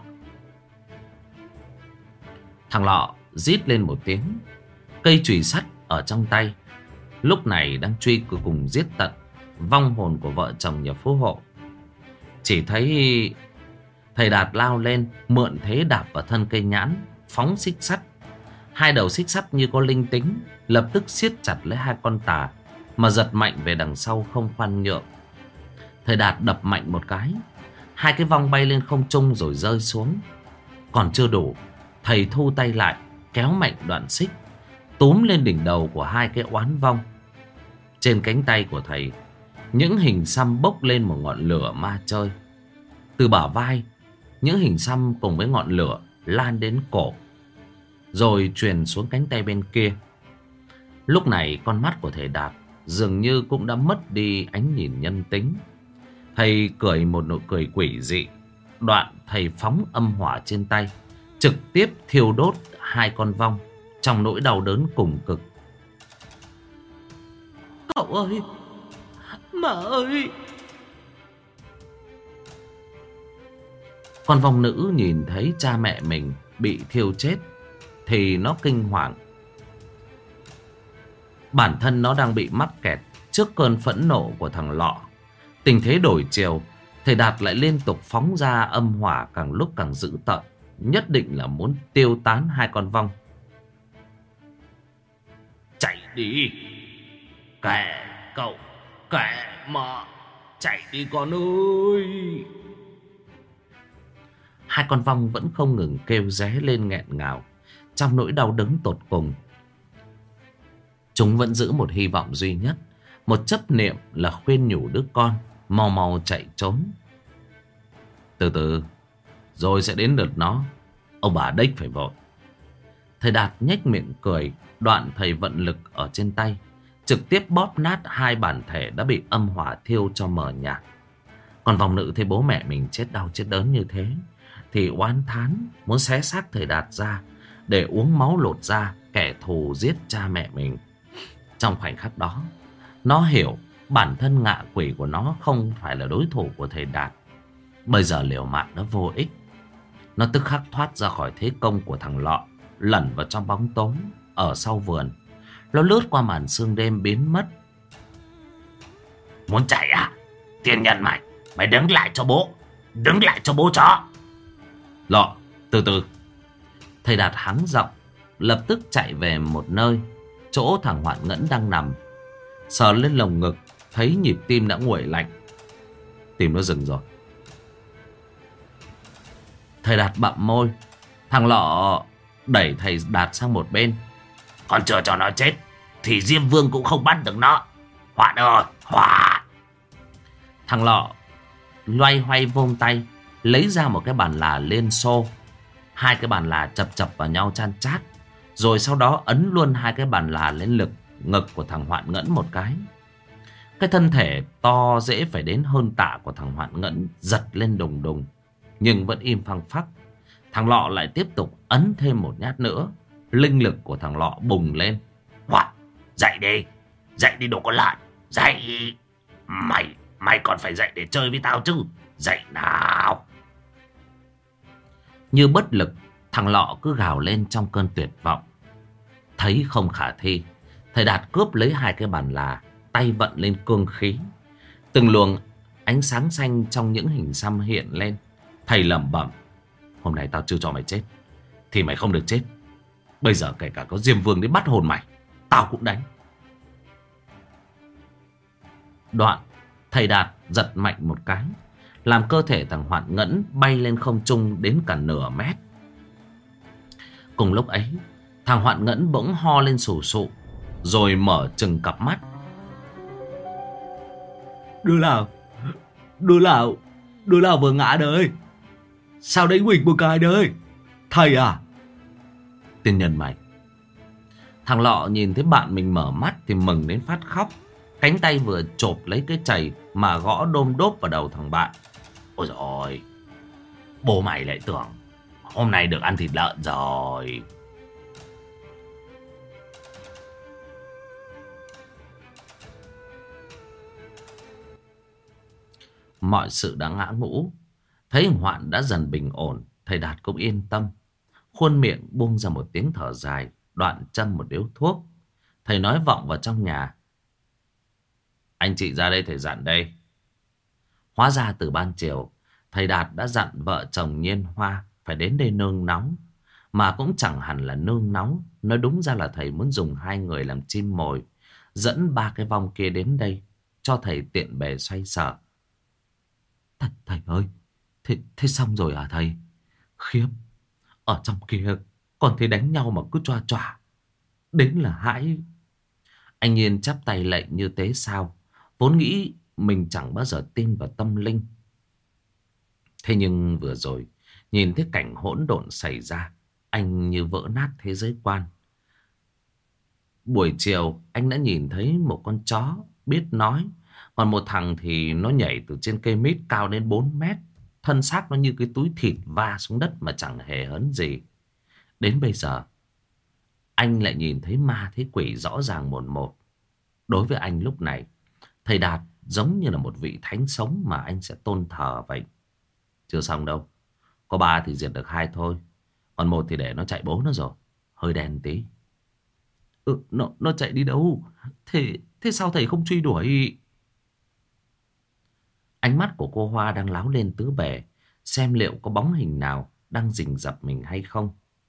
Thằng Lọ rít lên một tiếng. Cây chùy sắt ở trong tay lúc này đang truy cùng giết tận vong hồn của vợ chồng nhà Phú Hộ. Chỉ thấy thầy Đạt lao lên, mượn thế đạp vào thân cây nhãn, phóng xích sắt. Hai đầu xích sắt như có linh tính, lập tức siết chặt lấy hai con tà mà giật mạnh về đằng sau không khoan nhượng. Thầy Đạt đập mạnh một cái, hai cái vong bay lên không trung rồi rơi xuống. Còn chưa đủ, thầy thu tay lại, kéo mạnh đoạn xích, túm lên đỉnh đầu của hai cái oán vong. Trên cánh tay của thầy, những hình xăm bốc lên một ngọn lửa ma chơi. Từ bả vai, những hình xăm cùng với ngọn lửa lan đến cổ, rồi truyền xuống cánh tay bên kia. Lúc này con mắt của thầy Đạt dường như cũng đã mất đi ánh nhìn nhân tính. Thầy cười một nụ cười quỷ dị. Đoạn thầy phóng âm hỏa trên tay, trực tiếp thiêu đốt hai con vong trong nỗi đau đớn cùng cực. Cậu ơi, mẹ ơi. Con vong nữ nhìn thấy cha mẹ mình bị thiêu chết thì nó kinh hoàng. Bản thân nó đang bị mắc kẹt trước cơn phẫn nộ của thằng Lọ. Tình thế đổi chiều, thầy Đạt lại liên tục phóng ra âm hỏa càng lúc càng dữ tợn, nhất định là muốn tiêu tán hai con vong. Chạy đi, kệ cậu, kệ mà, chạy đi con ơi. Hai con vong vẫn không ngừng kêu ré lên nghẹn ngào trong nỗi đau đớn tột cùng. Chúng vẫn giữ một hy vọng duy nhất, một chấp niệm là khuyên nhủ đứa con mau mau chạy trốn. Từ từ rồi sẽ đến lượt nó, ông bà đếch phải vội. Thầy Đạt nhếch miệng cười. Đoạn thầy vận lực ở trên tay, trực tiếp bóp nát hai bản thể đã bị âm hỏa thiêu cho mờ nhạt. Còn vong nữ thấy bố mẹ mình chết đau chết đớn như thế thì oán thán muốn xé xác thầy Đạt ra để uống máu lột da kẻ thù giết cha mẹ mình. Trong khoảnh khắc đó, nó hiểu bản thân ngạ quỷ của nó không phải là đối thủ của thầy Đạt. Bây giờ liều mạng nó vô ích. Nó tức khắc thoát ra khỏi thế công của thằng Lọ, lẩn vào trong bóng tối ở sau vườn. Nó lướt qua màn sương đêm biến mất. Muốn chạy à? Tiên nhân mày đứng lại cho bố. Đứng lại cho bố chó. Lọ, từ từ. Thầy Đạt hắng giọng, lập tức chạy về một nơi chỗ thằng Hoạn Ngẫn đang nằm. Sờ lên lồng ngực, thấy nhịp tim đã nguội lạnh. Tim nó dừng rồi. Thầy Đạt bặm môi. Thằng Lọ đẩy thầy Đạt sang một bên. Còn chưa cho nó chết thì Diêm Vương cũng không bắt được nó. Hoạn ơi, Hoạn. Thằng Lọ loay hoay vung tay, lấy ra một cái bàn là Liên Xô. Hai cái bàn là chập chập vào nhau chan chát, rồi sau đó ấn luôn hai cái bàn là lên ngực của thằng Hoạn Ngẫn một cái. Cái thân thể to dễ phải đến hơn tạ của thằng Hoạn Ngẫn giật lên đùng đùng, nhưng vẫn im phăng phắc. Thằng Lọ lại tiếp tục ấn thêm một nhát nữa. Linh lực của thằng Lọ bùng lên. What? Dậy đi đồ con lợn. Dậy. Mày còn phải dậy để chơi với tao chứ. Dậy nào. Như bất lực, thằng Lọ cứ gào lên trong cơn tuyệt vọng. Thấy không khả thi, thầy Đạt cướp lấy 2 cái bàn là, tay vận lên cương khí. Từng luồng ánh sáng xanh trong những hình xăm hiện lên. Thầy lẩm bẩm: hôm nay tao chưa cho mày chết thì mày không được chết. Bây giờ kể cả có Diêm Vương đến bắt hồn mày, tao cũng đánh. Đoạn thầy Đạt giật mạnh một cái, làm cơ thể thằng Hoạn Ngẫn bay lên không trung đến cả nửa mét. Cùng lúc ấy, thằng Hoạn Ngẫn bỗng ho lên sù sụ, rồi mở trừng cặp mắt. Đứa nào vừa ngã đời? Sao đánh huỳnh một cái đời? Thầy à? Tiên nhân mày. Thằng Lọ nhìn thấy bạn mình mở mắt thì mừng đến phát khóc. Cánh tay vừa chộp lấy cái chày mà gõ đôm đốp vào đầu thằng bạn. Ôi dồi ôi, bố mày lại tưởng hôm nay được ăn thịt lợn rồi. Mọi sự đã ngã ngũ. Thấy thằng Hoạn đã dần bình ổn, thầy Đạt cũng yên tâm. Khuôn miệng buông ra một tiếng thở dài, đoạn châm một điếu thuốc. Thầy nói vọng vào trong nhà: anh chị ra đây thầy dặn đây. Hóa ra từ ban chiều, thầy Đạt đã dặn vợ chồng Nhiên Hoa phải đến đây nương nóng. Mà cũng chẳng hẳn là nương nóng, nói đúng ra là thầy muốn dùng 2 người làm chim mồi, dẫn 3 cái vong kia đến đây, cho thầy tiện bề xoay sở. Thầy ơi, thế xong rồi à thầy? Khiếp, ở trong kia còn thấy đánh nhau mà cứ choa choa, đến là hãi. Anh Nhiên chắp tay lạy như tế sao, vốn nghĩ mình chẳng bao giờ tin vào tâm linh. Thế nhưng vừa rồi nhìn thấy cảnh hỗn độn xảy ra, anh như vỡ nát thế giới quan. Buổi chiều anh đã nhìn thấy một con chó biết nói, còn một thằng thì nó nhảy từ trên cây mít cao đến 4 mét. Thân xác nó như cái túi thịt va xuống đất mà chẳng hề hấn gì. Đến bây giờ anh lại nhìn thấy ma thấy quỷ rõ ràng một một. Đối với anh lúc này, thầy Đạt giống như là một vị thánh sống mà anh sẽ tôn thờ vậy. Chưa xong đâu. Có 3 thì diệt được 2 thôi, còn 1 thì để nó chạy bố nó rồi. Hơi đen tí. Nó chạy đi đâu? Thế sao thầy không truy đuổi? Ánh mắt của cô Hoa đang láo lên tứ bề, xem liệu có bóng hình nào đang rình rập mình hay không.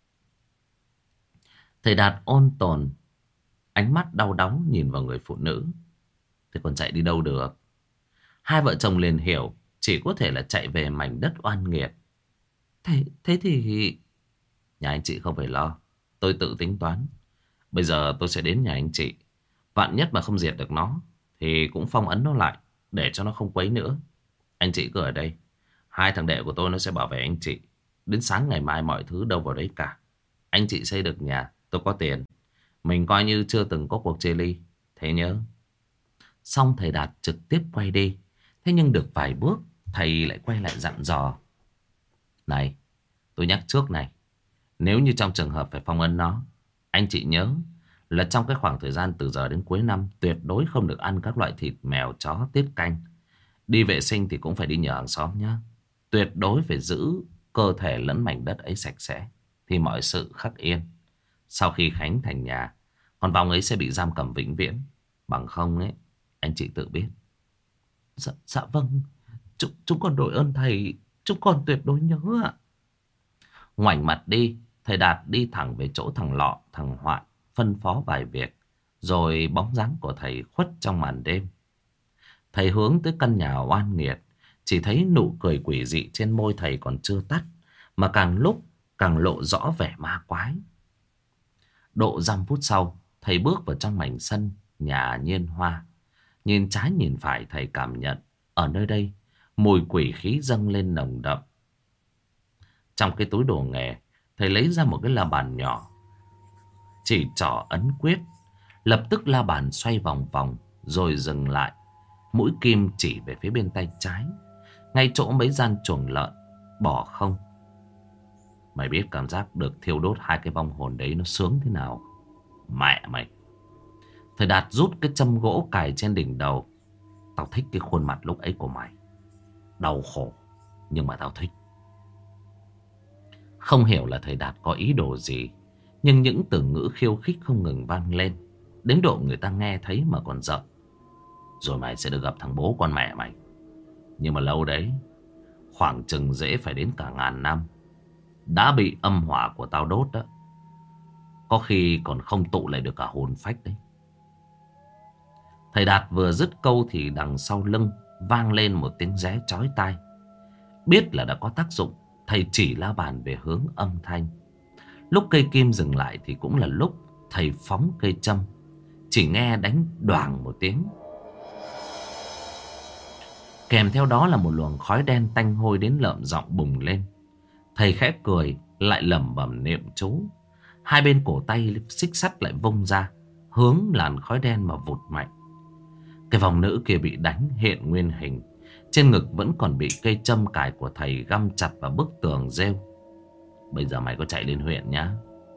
Thầy Đạt ôn tồn, ánh mắt đau đớn nhìn vào người phụ nữ. Thế còn chạy đi đâu được? 2 vợ chồng liền hiểu, chỉ có thể là chạy về mảnh đất oan nghiệt. Thế thì... Nhà anh chị không phải lo, tôi tự tính toán. Bây giờ tôi sẽ đến nhà anh chị. Vạn nhất mà không diệt được nó thì cũng phong ấn nó lại, để cho nó không quấy nữa. Anh chị cứ ở đây, 2 thằng đệ của tôi nó sẽ bảo vệ anh chị. Đến sáng ngày mai mọi thứ đâu vào đấy cả. Anh chị xây được nhà, tôi có tiền. Mình coi như chưa từng có cuộc chia ly. Thế nhớ. Xong thầy Đạt trực tiếp quay đi. Thế nhưng được vài bước, thầy lại quay lại dặn dò: này, tôi nhắc trước này, nếu như trong trường hợp phải phong ấn nó, anh chị nhớ là trong cái khoảng thời gian từ giờ đến cuối năm, tuyệt đối không được ăn các loại thịt mèo, chó, tiết canh. Đi vệ sinh thì cũng phải đi nhờ hàng xóm nhé. Tuyệt đối phải giữ cơ thể lẫn mảnh đất ấy sạch sẽ, thì mọi sự khắc yên. Sau khi khánh thành nhà, con vong ấy sẽ bị giam cầm vĩnh viễn. Bằng không ấy, anh chị tự biết. Dạ vâng, chúng con đội ơn thầy, chúng con tuyệt đối nhớ ạ. Ngoảnh mặt đi, thầy Đạt đi thẳng về chỗ thằng Lọ, thằng Hoạn, phân phó vài việc. Rồi bóng dáng của thầy khuất trong màn đêm. Thầy hướng tới căn nhà oan nghiệt, chỉ thấy nụ cười quỷ dị trên môi thầy còn chưa tắt, mà càng lúc càng lộ rõ vẻ ma quái. Độ 5 phút sau, thầy bước vào trong mảnh sân nhà Nhiên Hoa. Nhìn trái nhìn phải, thầy cảm nhận ở nơi đây mùi quỷ khí dâng lên nồng đậm. Trong cái túi đồ nghề, thầy lấy ra một cái la bàn nhỏ, chỉ trỏ ấn quyết. Lập tức la bàn xoay vòng vòng rồi dừng lại. Mũi kim chỉ về phía bên tay trái, ngay chỗ mấy gian chuồng lợn bỏ không. Mày biết cảm giác được thiêu đốt hai cái vong hồn đấy nó sướng thế nào? Mẹ mày. Thầy Đạt rút cái châm gỗ cài trên đỉnh đầu. Tao thích cái khuôn mặt lúc ấy của mày. Đau khổ, nhưng mà tao thích. Không hiểu là thầy Đạt có ý đồ gì, nhưng những từ ngữ khiêu khích không ngừng vang lên, đến độ người ta nghe thấy mà còn giận. Rồi mày sẽ được gặp thằng bố con mẹ mày. Nhưng mà lâu đấy, khoảng chừng dễ phải đến cả 1000 năm. Đã bị âm hỏa của tao đốt đó. Có khi còn không tụ lại được cả hồn phách đấy. Thầy Đạt vừa dứt câu thì đằng sau lưng vang lên một tiếng ré chói tai. Biết là đã có tác dụng, thầy chỉ la bàn về hướng âm thanh. Lúc cây kim dừng lại thì cũng là lúc thầy phóng cây châm. Chỉ nghe đánh đoàng một tiếng. Kèm theo đó là một luồng khói đen tanh hôi đến lợm giọng bùng lên. Thầy khẽ cười, lại lẩm bẩm niệm chú. Hai bên cổ tay xích sắt lại vung ra, hướng làn khói đen mà vụt mạnh. Cái vòng nữ kia bị đánh hiện nguyên hình. Trên ngực vẫn còn bị cây châm cài của thầy găm chặt vào bức tường rêu. Bây giờ mày có chạy lên huyện nhá.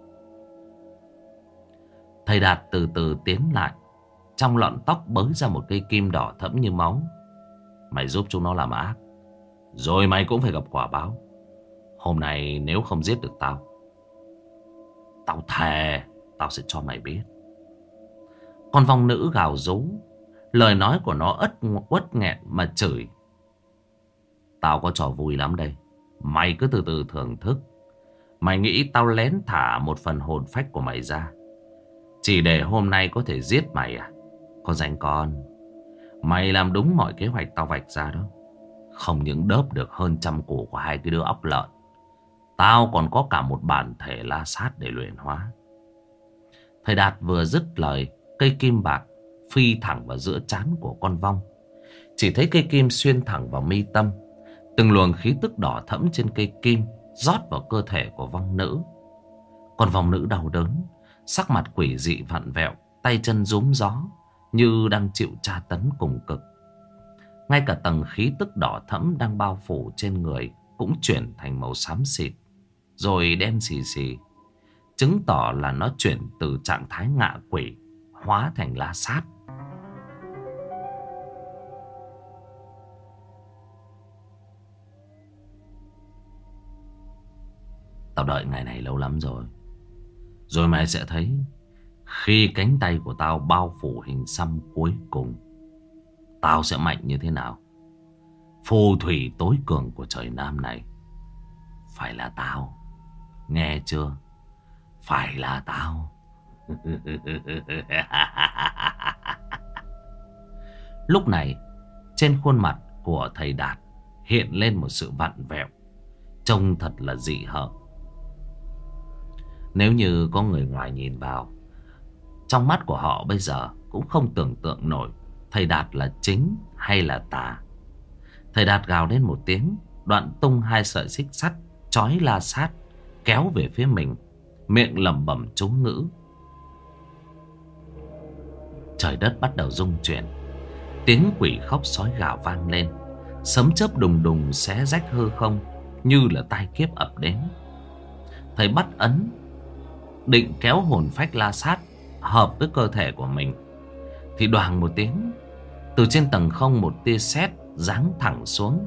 Thầy Đạt từ từ tiến lại. Trong lọn tóc bới ra một cây kim đỏ thẫm như máu. Mày giúp chúng nó làm ác, rồi mày cũng phải gặp quả báo. Hôm nay nếu không giết được tao, tao thề tao sẽ cho mày biết. Con vong nữ gào rú. Lời nói của nó uất nghẹn mà chửi. Tao có trò vui lắm đây. Mày cứ từ từ thưởng thức. Mày nghĩ tao lén thả một phần hồn phách của mày ra chỉ để hôm nay có thể giết mày à? Có rảnh con. Mày làm đúng mọi kế hoạch tao vạch ra đó. Không những đớp được hơn 100 củ của hai cái đứa óc lợn, tao còn có cả một bản thể la sát để luyện hóa. Thầy Đạt vừa dứt lời, cây kim bạc phi thẳng vào giữa trán của con vong. Chỉ thấy cây kim xuyên thẳng vào mi tâm. Từng luồng khí tức đỏ thẫm trên cây kim rót vào cơ thể của vong nữ. Con vong nữ đau đớn, sắc mặt quỷ dị vặn vẹo, tay chân rúm gió, như đang chịu tra tấn cùng cực. Ngay cả tầng khí tức đỏ thẫm đang bao phủ trên người cũng chuyển thành màu xám xịt, rồi đen xì xì, chứng tỏ là nó chuyển từ trạng thái ngạ quỷ hóa thành la sát. Tao đợi ngày này lâu lắm rồi. Rồi mày sẽ thấy khi cánh tay của tao bao phủ hình xăm cuối cùng, tao sẽ mạnh như thế nào. Phù thủy tối cường của trời Nam này phải là tao. Nghe chưa? Phải là tao. Lúc này, trên khuôn mặt của thầy Đạt hiện lên một sự vặn vẹo, trông thật là dị hợm. Nếu như có người ngoài nhìn vào, trong mắt của họ bây giờ cũng không tưởng tượng nổi thầy Đạt là chính hay là tà. Thầy Đạt gào lên một tiếng, đoạn tung hai sợi xích sắt trói la sát kéo về phía mình, miệng lẩm bẩm chú ngữ. Trời đất bắt đầu rung chuyển, tiếng quỷ khóc sói gào vang lên, sấm chớp đùng đùng xé rách hư không như là tai kiếp ập đến. Thầy bắt ấn định kéo hồn phách la sát hợp với cơ thể của mình, thì đoàng một tiếng, từ trên tầng không một tia sét giáng thẳng xuống.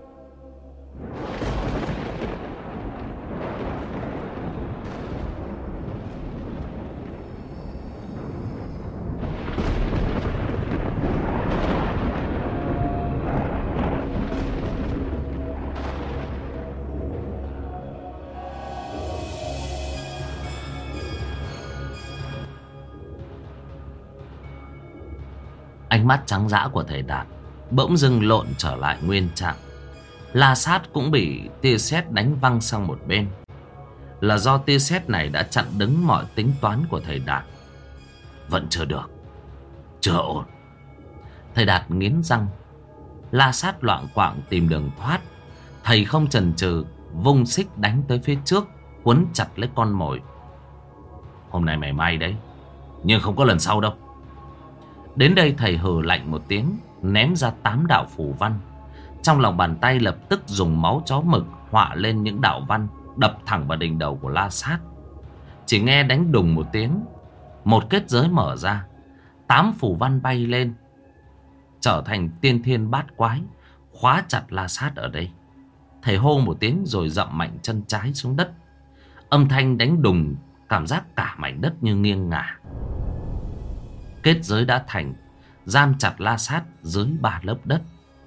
Ánh mắt trắng dã của thầy Đạt bỗng dưng lộn trở lại nguyên trạng. La sát cũng bị tia sét đánh văng sang một bên. Là do tia sét này đã chặn đứng mọi tính toán của thầy Đạt. Vẫn chưa được, chưa ổn. Thầy Đạt nghiến răng. La sát loạng quạng tìm đường thoát. Thầy không chần chừ, vung xích đánh tới phía trước, quấn chặt lấy con mồi. Hôm nay mày may đấy, nhưng không có lần sau đâu. Đến đây thầy hừ lạnh một tiếng, ném ra 8 đạo phù văn. Trong lòng bàn tay lập tức dùng máu chó mực họa lên những đạo văn đập thẳng vào đỉnh đầu của La Sát. Chỉ nghe đánh đùng một tiếng, một kết giới mở ra, 8 phù văn bay lên, trở thành tiên thiên bát quái, khóa chặt La Sát ở đây. Thầy hô một tiếng rồi dậm mạnh chân trái xuống đất. Âm thanh đánh đùng, cảm giác cả mảnh đất như nghiêng ngả. Kết giới đã thành, giam chặt La Sát dưới 3 lớp đất.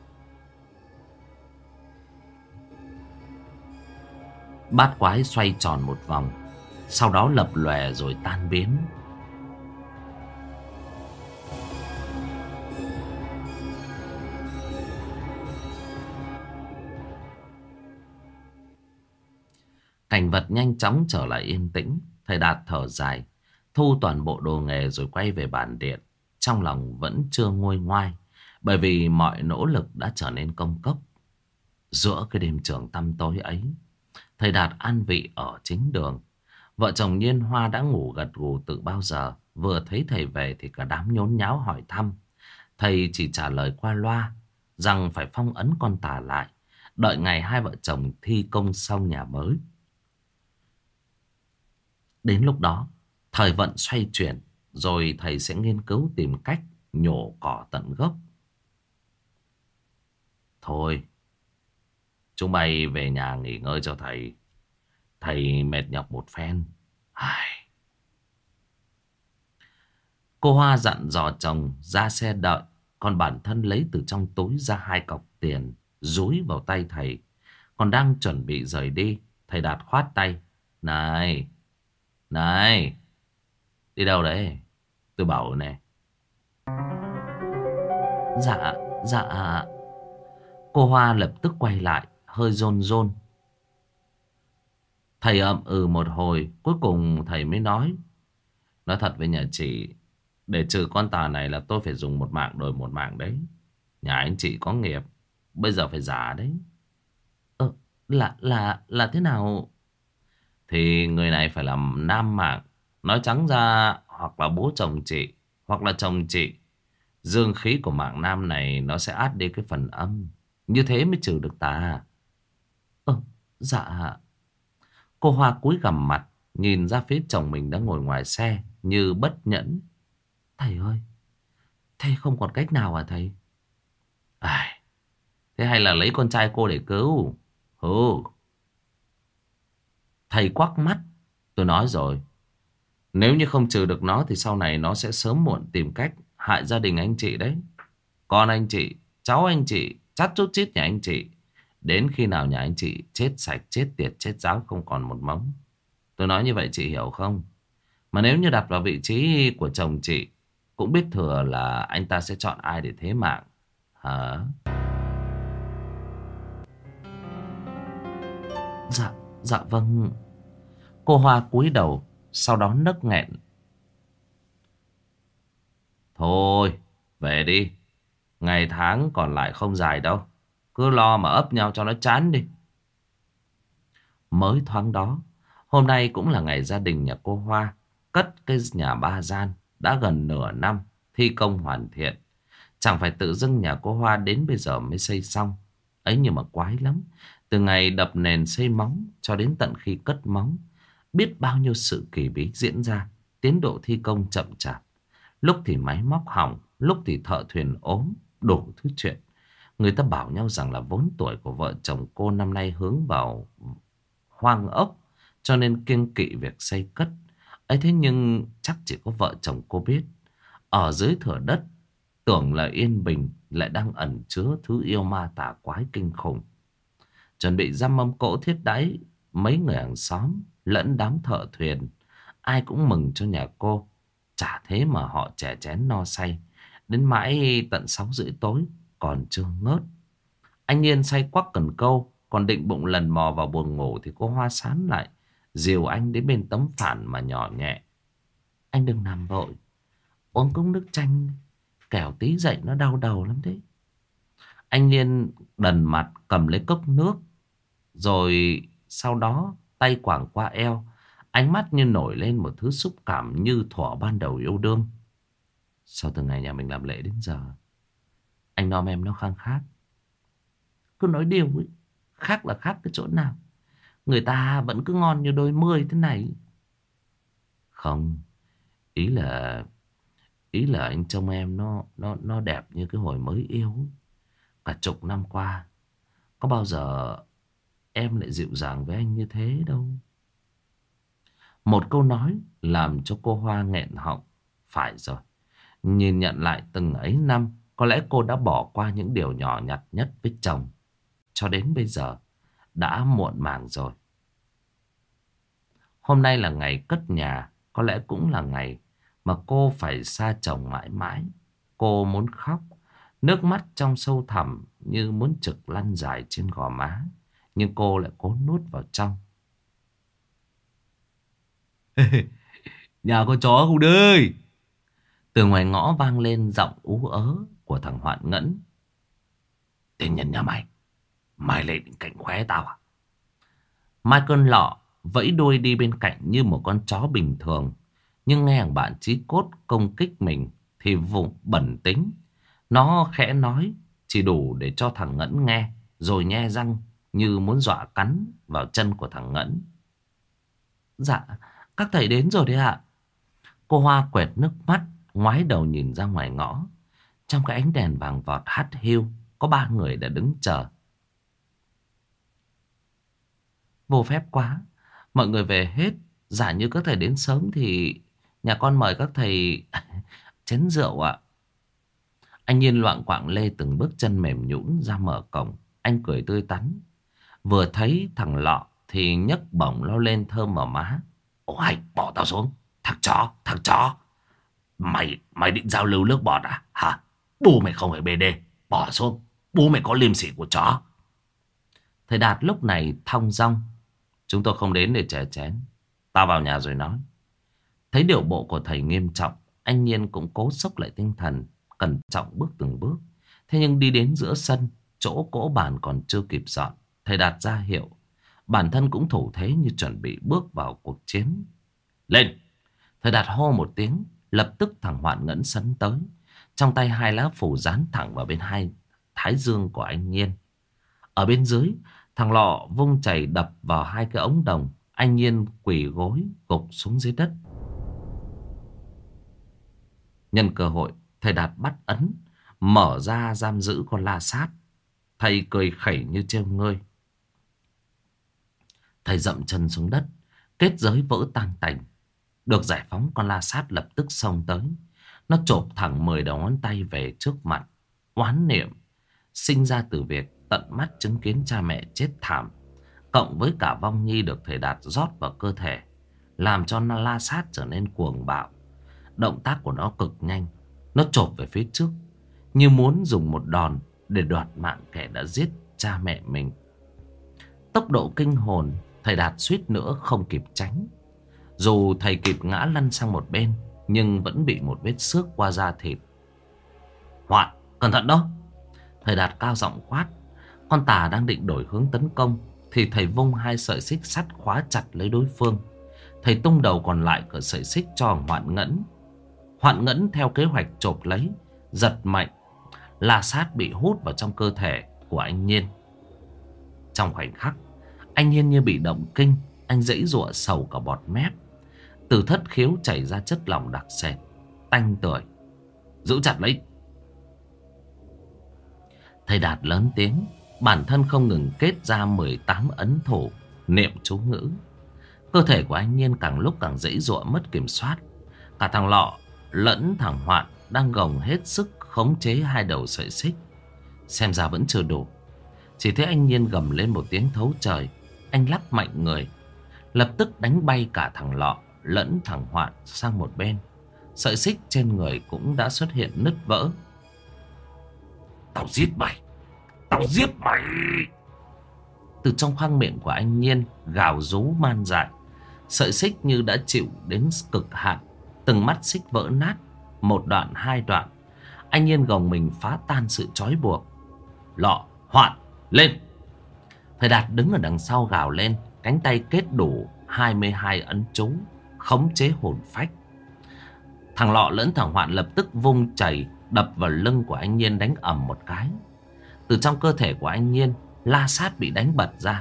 Bát quái xoay tròn một vòng, sau đó lập lòe rồi tan biến. Cảnh vật nhanh chóng trở lại yên tĩnh. Thầy Đạt thở dài, thu toàn bộ đồ nghề rồi quay về bàn điện. Trong lòng vẫn chưa nguôi ngoai, bởi vì mọi nỗ lực đã trở nên công cốc. Giữa cái đêm trường tăm tối ấy, thầy Đạt an vị ở chính đường. Vợ chồng Nhiên Hoa đã ngủ gật gù từ bao giờ. Vừa thấy thầy về thì cả đám nhốn nháo hỏi thăm. Thầy chỉ trả lời qua loa rằng phải phong ấn con Tà lại, đợi ngày hai vợ chồng thi công xong nhà mới. Đến lúc đó, thời vận xoay chuyển, rồi thầy sẽ nghiên cứu tìm cách nhổ cỏ tận gốc. Thôi, chúng bay về nhà nghỉ ngơi cho thầy. Thầy mệt nhọc một phen. Cô Hoa dặn dò chồng ra xe đợi, còn bản thân lấy từ trong túi ra 2 cọc tiền, dúi vào tay thầy. Còn đang chuẩn bị rời đi, thầy Đạt khoát tay. Này, này, đi đâu đấy? Tôi bảo này. Dạ. Cô Hoa lập tức quay lại, hơi rôn rôn. Thầy ậm ừ một hồi, cuối cùng thầy mới nói. Nói thật với nhà chị, để trừ con Tà này là tôi phải dùng một mạng đổi một mạng đấy. Nhà anh chị có nghiệp, bây giờ phải giả đấy. Là thế nào? Thì người này phải làm nam mạng. Nói trắng ra, hoặc là bố chồng chị, hoặc là chồng chị. Dương khí của mạng nam này nó sẽ át đi cái phần âm. Như thế mới trừ được tà. Dạ. Cô Hoa cúi gằm mặt, nhìn ra phía chồng mình đang ngồi ngoài xe như bất nhẫn. Thầy ơi, thầy không còn cách nào à thầy? Thế hay là lấy con trai cô để cứu? Thầy quắc mắt. Tôi nói rồi, nếu như không trừ được nó thì sau này nó sẽ sớm muộn tìm cách hại gia đình anh chị đấy. Con anh chị, cháu anh chị, chát chút chít nhà anh chị. Đến khi nào nhà anh chị chết sạch, chết tiệt, chết ráo không còn một mống. Tôi nói như vậy chị hiểu không? Mà nếu như đặt vào vị trí của chồng chị, cũng biết thừa là anh ta sẽ chọn ai để thế mạng. Hả? Dạ vâng. Cô Hoa cúi đầu, sau đó nấc nghẹn. Thôi, về đi. Ngày tháng còn lại không dài đâu. Cứ lo mà ấp nhau cho nó chán đi. Mới thoáng đó, hôm nay cũng là ngày gia đình nhà cô Hoa cất cái nhà 3 gian đã gần nửa năm thi công hoàn thiện. Chẳng phải tự dưng nhà cô Hoa đến bây giờ mới xây xong. Ấy nhưng mà quái lắm. Từ ngày đập nền xây móng cho đến tận khi cất móng, biết bao nhiêu sự kỳ bí diễn ra. Tiến độ thi công chậm chạp. Lúc thì máy móc hỏng, lúc thì thợ thuyền ốm, đủ thứ chuyện. Người ta bảo nhau rằng là vốn tuổi của vợ chồng cô năm nay hướng vào hoang ốc, cho nên kiêng kỵ việc xây cất. Ấy thế nhưng chắc chỉ có vợ chồng cô biết, ở dưới thửa đất tưởng là yên bình lại đang ẩn chứa thứ yêu ma tà quái kinh khủng. Chuẩn bị ra mâm cỗ thiết đãi mấy người hàng xóm lẫn đám thợ thuyền, ai cũng mừng cho nhà cô. Chả thế mà họ chè chén no say đến mãi tận 6:30 tối còn chưa ngớt. Anh Nhiên say quắc cần câu, còn định bụng lần mò vào buồng ngủ thì cô Hoa sán lại dìu anh đến bên tấm phản mà nhỏ nhẹ. Anh đừng nằm vội, uống cốc nước chanh, kẻo tí dậy nó đau đầu lắm đấy. Anh Nhiên đần mặt cầm lấy cốc nước, rồi sau đó tay quàng qua eo, ánh mắt như nổi lên một thứ xúc cảm như thuở ban đầu yêu đương. Sao từ ngày nhà mình làm lễ đến giờ, anh nom em nó khang khác. Cứ nói điều ấy, khác là khác cái chỗ nào? người ta vẫn cứ ngon như đôi mươi thế này. Không, ý là anh trông em nó đẹp như cái hồi mới yêu. Cả chục năm qua có bao giờ em lại dịu dàng với anh như thế đâu. Một câu nói làm cho cô Hoa nghẹn họng. Phải rồi, nhìn nhận lại từng ấy năm, có lẽ cô đã bỏ qua những điều nhỏ nhặt nhất với chồng. Cho đến bây giờ đã muộn màng rồi. Hôm nay là ngày cất nhà, có lẽ cũng là ngày mà cô phải xa chồng mãi mãi. Cô muốn khóc, nước mắt trong sâu thẳm như muốn trực lăn dài trên gò má, nhưng cô lại cố nuốt vào trong. Nhà có chó không đây? Từ ngoài ngõ vang lên giọng ú ớ của thằng Hoạn Ngẫn. Tên nhân nhà mày, mày lại định cạnh khóe tao à? Mai Cơn Lọ vẫy đuôi đi bên cạnh như một con chó bình thường, nhưng nghe thằng bạn chí cốt công kích mình thì vùng bẩn tính. Nó khẽ nói chỉ đủ để cho thằng Ngẫn nghe, rồi nhe răng như muốn dọa cắn vào chân của thằng Ngẫn. Dạ, các thầy đến rồi đấy ạ. Cô Hoa quẹt nước mắt, ngoái đầu nhìn ra ngoài ngõ. Trong cái ánh đèn vàng vọt hắt hiu, có 3 người đã đứng chờ. Vô phép quá, mọi người về hết. Giả như các thầy đến sớm thì nhà con mời các thầy chén rượu ạ. Anh Nhiên loạng quạng lê từng bước chân mềm nhũn ra mở cổng. Anh cười tươi tắn. Vừa thấy thằng Lọ thì nhấc bổng lo lên thơm vào má. Ôi, bỏ tao xuống. Thằng chó. Mày định giao lưu nước bọt à? Hả? Bố mày không phải BD. Bỏ xuống. Bố mày có liêm sỉ của chó. Thầy Đạt lúc này thong dong. Chúng tôi không đến để chè chén. Tao vào nhà rồi nói. Thấy điệu bộ của thầy nghiêm trọng, anh Nhiên cũng cố xốc lại tinh thần, cẩn trọng bước từng bước. Thế nhưng đi đến giữa sân, chỗ cỗ bàn còn chưa kịp dọn, thầy Đạt ra hiệu. Bản thân cũng thủ thế như chuẩn bị bước vào cuộc chiến. Lên! Thầy Đạt hô một tiếng, lập tức thằng Hoạn Ngẫn sấn tới. Trong tay 2 lá phù dán thẳng vào bên hai thái dương của anh Nhiên. Ở bên dưới, thằng Lọ vung chày đập vào 2 cái ống đồng. Anh Nhiên quỳ gối gục xuống dưới đất. Nhân cơ hội, thầy Đạt bắt ấn, mở ra giam giữ con la sát. Thầy cười khẩy như trêu ngơi. Thầy dậm chân xuống đất, kết giới vỡ tan tành. Được giải phóng, con la sát lập tức xông tới. Nó chộp thẳng 10 đầu ngón tay về trước mặt. Oán niệm sinh ra từ việc tận mắt chứng kiến cha mẹ chết thảm, cộng với cả vong nhi được thầy Đạt rót vào cơ thể, làm cho la sát trở nên cuồng bạo. Động tác của nó cực nhanh. Nó chộp về phía trước, như muốn dùng một đòn để đoạt mạng kẻ đã giết cha mẹ mình. Tốc độ kinh hồn, thầy Đạt suýt nữa không kịp tránh. Dù thầy kịp ngã lăn sang một bên, nhưng vẫn bị một vết xước qua da thịt. Hoạn, cẩn thận đó! Thầy Đạt cao giọng quát. Con tà đang định đổi hướng tấn công thì thầy vung 2 sợi xích sắt khóa chặt lấy đối phương. Thầy tung đầu còn lại của sợi xích cho Hoạn Ngẫn. Hoạn Ngẫn theo kế hoạch chộp lấy, giật mạnh. La sát bị hút vào trong cơ thể của anh Nhiên. Trong khoảnh khắc, anh Nhiên như bị động kinh. Anh giãy giụa sầu cả bọt mép. Từ thất khiếu chảy ra chất lỏng đặc sệt, tanh tưởi. Giữ chặt lấy! Thầy Đạt lớn tiếng. Bản thân không ngừng kết ra 18 ấn thủ, niệm chú ngữ. Cơ thể của anh Nhiên càng lúc càng giãy giụa mất kiểm soát. Cả thằng Lọ lẫn thằng Hoạn đang gồng hết sức khống chế 2 đầu sợi xích. Xem ra vẫn chưa đủ. Chỉ thấy anh Nhiên gầm lên một tiếng thấu trời. Anh lắc mạnh người, lập tức đánh bay cả thằng Lọ lẫn thằng Hoạn sang một bên. Sợi xích trên người cũng đã xuất hiện nứt vỡ. Tao giết mày! Tao giết mày! Từ trong khoang miệng của anh Nhiên gào rú man dại. Sợi xích như đã chịu đến cực hạn. Từng mắt xích vỡ nát, 1 đoạn 2 đoạn. Anh Nhiên gồng mình phá tan sự trói buộc. Lọ, Hoạn, lên! Thầy Đạt đứng ở đằng sau gào lên. Cánh tay kết đủ 22 ấn chú, khống chế hồn phách. Thằng Lọ lẫn thằng Hoạn lập tức vung chày đập vào lưng của anh Nhiên đánh ầm một cái. Từ trong cơ thể của anh Nhiên, la sát bị đánh bật ra,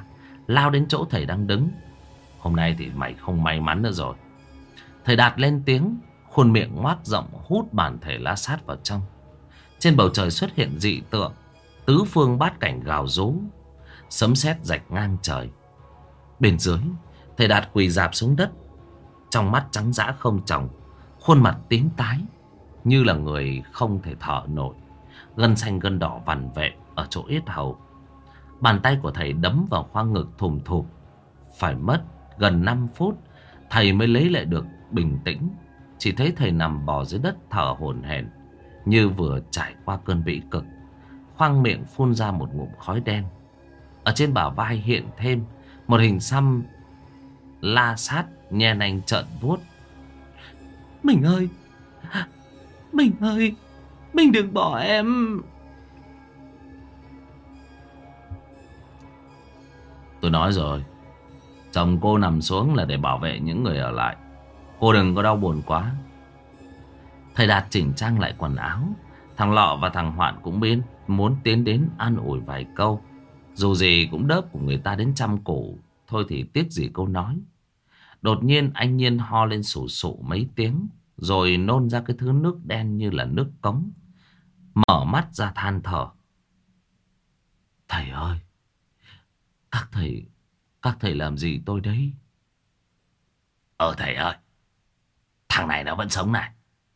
lao đến chỗ thầy đang đứng. Hôm nay thì mày không may mắn nữa rồi. Thầy Đạt lên tiếng, khuôn miệng ngoác rộng hút bản thể la sát vào trong. Trên bầu trời xuất hiện dị tượng, tứ phương bát cảnh gào rú, sấm sét rạch ngang trời. Bên dưới, thầy Đạt quỳ rạp xuống đất, trong mắt trắng dã không tròng, khuôn mặt tím tái như là người không thể thở nổi, gân xanh gân đỏ vằn vện ở chỗ yết hầu. Bàn tay của thầy đấm vào khoang ngực thùm thụp. Phải mất gần 5 phút thầy mới lấy lại được bình tĩnh. Chỉ thấy thầy nằm bò dưới đất thở hổn hển như vừa trải qua cơn bĩ cực, khoang miệng phun ra một ngụm khói đen. Ở trên bả vai hiện thêm một hình xăm la sát nhe nanh trợn vuốt. Mình ơi, mình ơi, mình đừng bỏ em. Tôi nói rồi, chồng cô nằm xuống là để bảo vệ những người ở lại. Cô đừng có đau buồn quá. Thầy Đạt chỉnh trang lại quần áo. Thằng Lọ và thằng Hoạn cũng muốn tiến đến an ủi vài câu. Dù gì cũng đớp của người ta đến trăm củ, thôi thì tiếc gì câu nói. Đột nhiên anh Nhiên ho lên sù sụ mấy tiếng, rồi nôn ra cái thứ nước đen như là nước cống. Mở mắt ra than thở. Thầy ơi, các thầy làm gì tôi đấy? Thầy ơi, thằng này nó vẫn sống này.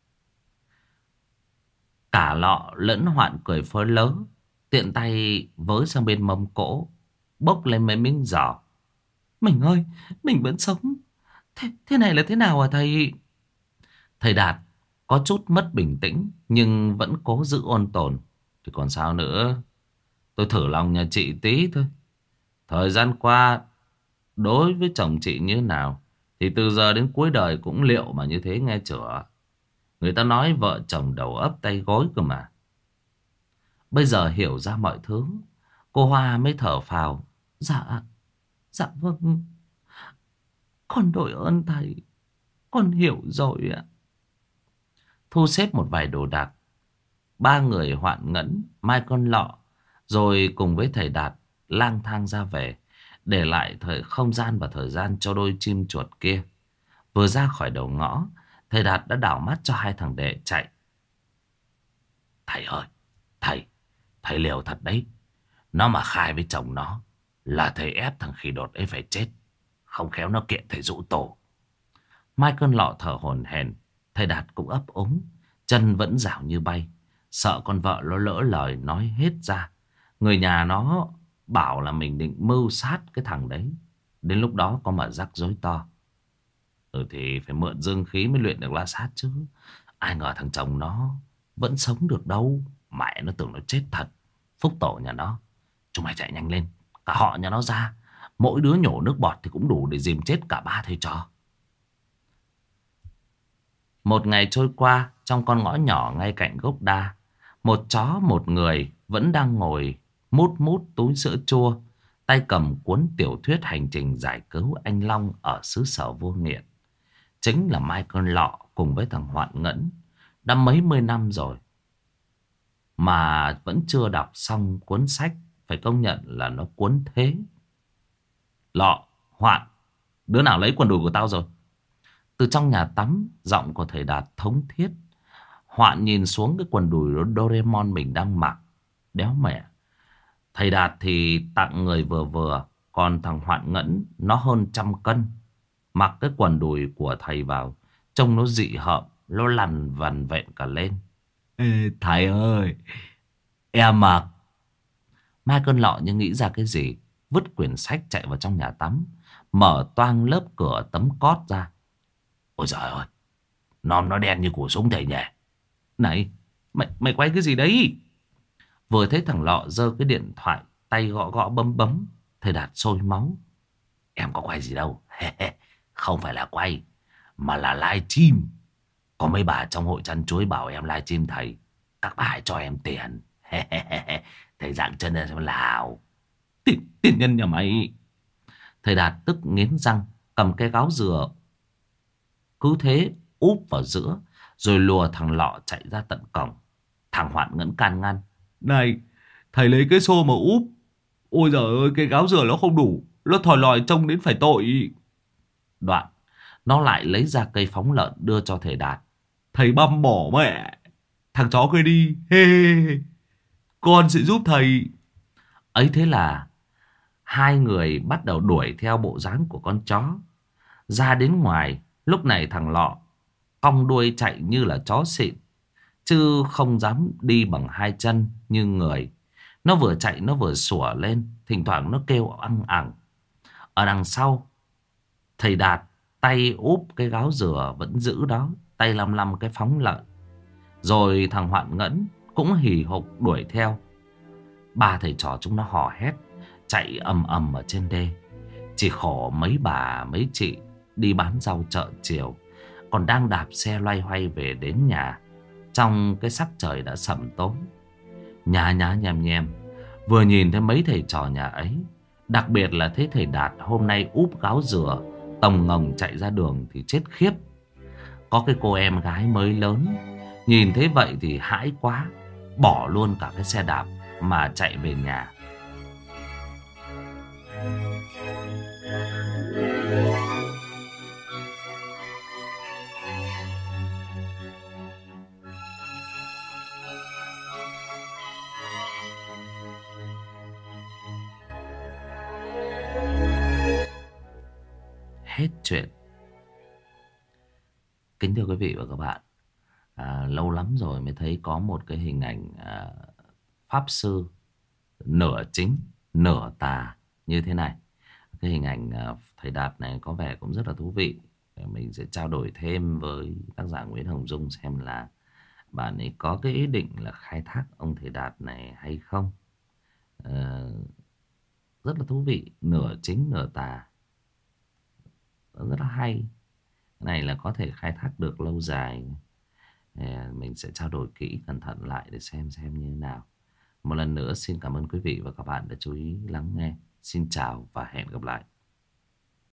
Cả Lọ lẫn Hoạn cười phơi lớ, tiện tay với sang bên mâm cỗ, bốc lên mấy miếng giò. Mình ơi, mình vẫn sống. Thế này là thế nào hả thầy? Thầy Đạt có chút mất bình tĩnh nhưng vẫn cố giữ ôn tồn. Thì còn sao nữa, tôi thử lòng nhà chị tí thôi. Thời gian qua đối với chồng chị như nào thì từ giờ đến cuối đời cũng liệu mà như thế nghe chửa. Người ta nói vợ chồng đầu ấp tay gối cơ mà. Bây giờ hiểu ra mọi thứ, cô Hoa mới thở phào. Dạ vâng, con đội ơn thầy, con hiểu rồi ạ. Thu xếp một vài đồ đạc, ba người Hoạn Ngẫn, Mai Con Lọ rồi cùng với thầy Đạt lang thang ra về, để lại không gian và thời gian cho đôi chim chuột kia. Vừa ra khỏi đầu ngõ, thầy Đạt đã đảo mắt cho hai thằng đệ chạy. Thầy ơi, thầy liều thật đấy. Nó mà khai với chồng nó là thầy ép thằng khỉ đột ấy phải chết, không khéo nó kiện thầy dụ tổ. Mai Con Lọ thở hổn hển, thầy Đạt cũng ấp úng, chân vẫn rảo như bay, sợ con vợ nó lỡ lời nói hết ra. Người nhà nó bảo là mình định mưu sát cái thằng đấy, đến lúc đó có mà rắc rối to. Thì phải mượn dương khí mới luyện được la sát chứ. Ai ngờ thằng chồng nó vẫn sống được đâu. Mẹ nó tưởng nó chết thật. Phúc tổ nhà nó. Chúng mày chạy nhanh lên, cả họ nhà nó ra. Mỗi đứa nhổ nước bọt thì cũng đủ để dìm chết cả ba thầy trò. Một ngày trôi qua, trong con ngõ nhỏ ngay cạnh gốc đa, một chó một người vẫn đang ngồi mút mút túi sữa chua, tay cầm cuốn tiểu thuyết hành trình giải cứu anh Long ở xứ sở vô nghiện. Chính là Mai Con Lọ cùng với thằng Hoạn Ngẫn. Đã mấy mươi năm rồi mà vẫn chưa đọc xong cuốn sách. Phải công nhận là nó cuốn thế. Lọ, Hoạn, đứa nào lấy quần đùi của tao rồi? Từ trong nhà tắm, giọng của thầy Đạt thống thiết. Hoạn nhìn xuống cái quần đùi Doraemon mình đang mặc. Đéo mẹ. Thầy Đạt thì tặng người vừa vừa, còn thằng Hoạn Ngẫn nó hơn 100 cân. Mặc cái quần đùi của thầy vào, trông nó dị hợm, nó lằn vằn vện cả lên. Ê, thầy ơi, em mặc. Mai Con Lọ như nghĩ ra cái gì, vứt quyển sách chạy vào trong nhà tắm, mở toang lớp cửa tấm cót ra. Ôi giời ơi, nó đen như củ súng thầy nhỉ. Này, mày quay cái gì đấy? Vừa thấy thằng Lọ giơ cái điện thoại, tay gõ gõ bấm bấm, thầy Đạt sôi máu. Em có quay gì đâu. Không phải là quay, mà là live stream. Có mấy bà trong hội chăn chuối bảo em live stream thầy. Các bà hãy cho em tiền. Thầy dạng chân ra xem nào. Tiền nhân nhà mày. Thầy Đạt tức nghiến răng, cầm cái gáo dừa cứ thế úp vào giữa, rồi lùa thằng Lọ chạy ra tận cổng. Thằng Hoạn Ngẫn can ngăn. Này, thầy lấy cái xô mà úp. Ôi giời ơi, cái gáo dừa nó không đủ. Nó thòi lòi trông đến phải tội. Đoạn nó lại lấy ra cây phóng lợn đưa cho thầy Đạt. Thầy băm bỏ mẹ thằng chó kia đi. Hê hê hê. Con sẽ giúp thầy. Ấy thế là hai người bắt đầu đuổi theo bộ dáng của con chó. Ra đến ngoài, lúc này thằng Lọ cong đuôi chạy như là chó xịn, chứ không dám đi bằng hai chân như người. Nó vừa chạy nó vừa sủa lên, thỉnh thoảng nó kêu ăng ẳng. Ở đằng sau, thầy Đạt tay úp cái gáo dừa vẫn giữ đó, tay lăm lăm cái phóng lợn. Rồi thằng Hoạn Ngẫn cũng hì hục đuổi theo. Ba thầy trò chúng nó hò hét chạy ầm ầm ở trên đê. Chỉ khổ mấy bà mấy chị đi bán rau chợ chiều còn đang đạp xe loay hoay về đến nhà trong cái sắc trời đã sẩm tối. Nhá nhá nhem nhem vừa nhìn thấy mấy thầy trò nhà ấy, đặc biệt là thấy thầy Đạt hôm nay úp gáo dừa tồng ngồng chạy ra đường thì chết khiếp. Có cái cô em gái mới lớn nhìn thấy vậy thì hãi quá, bỏ luôn cả cái xe đạp mà chạy về nhà. Hết chuyện. Kính thưa quý vị và các bạn, lâu lắm rồi mới thấy có một cái hình ảnh pháp sư nửa chính nửa tà như thế này. Cái hình ảnh thầy Đạt này có vẻ cũng rất là thú vị. Mình sẽ trao đổi thêm với tác giả Nguyễn Hồng Dung xem là bạn ấy có cái ý định là khai thác ông thầy Đạt này hay không. Rất là thú vị, nửa chính nửa tà, rất là hay. Cái này là có thể khai thác được lâu dài. Mình sẽ trao đổi kỹ cẩn thận lại để xem như thế nào. Một lần nữa xin cảm ơn quý vị và các bạn đã chú ý lắng nghe. Xin chào và hẹn gặp lại.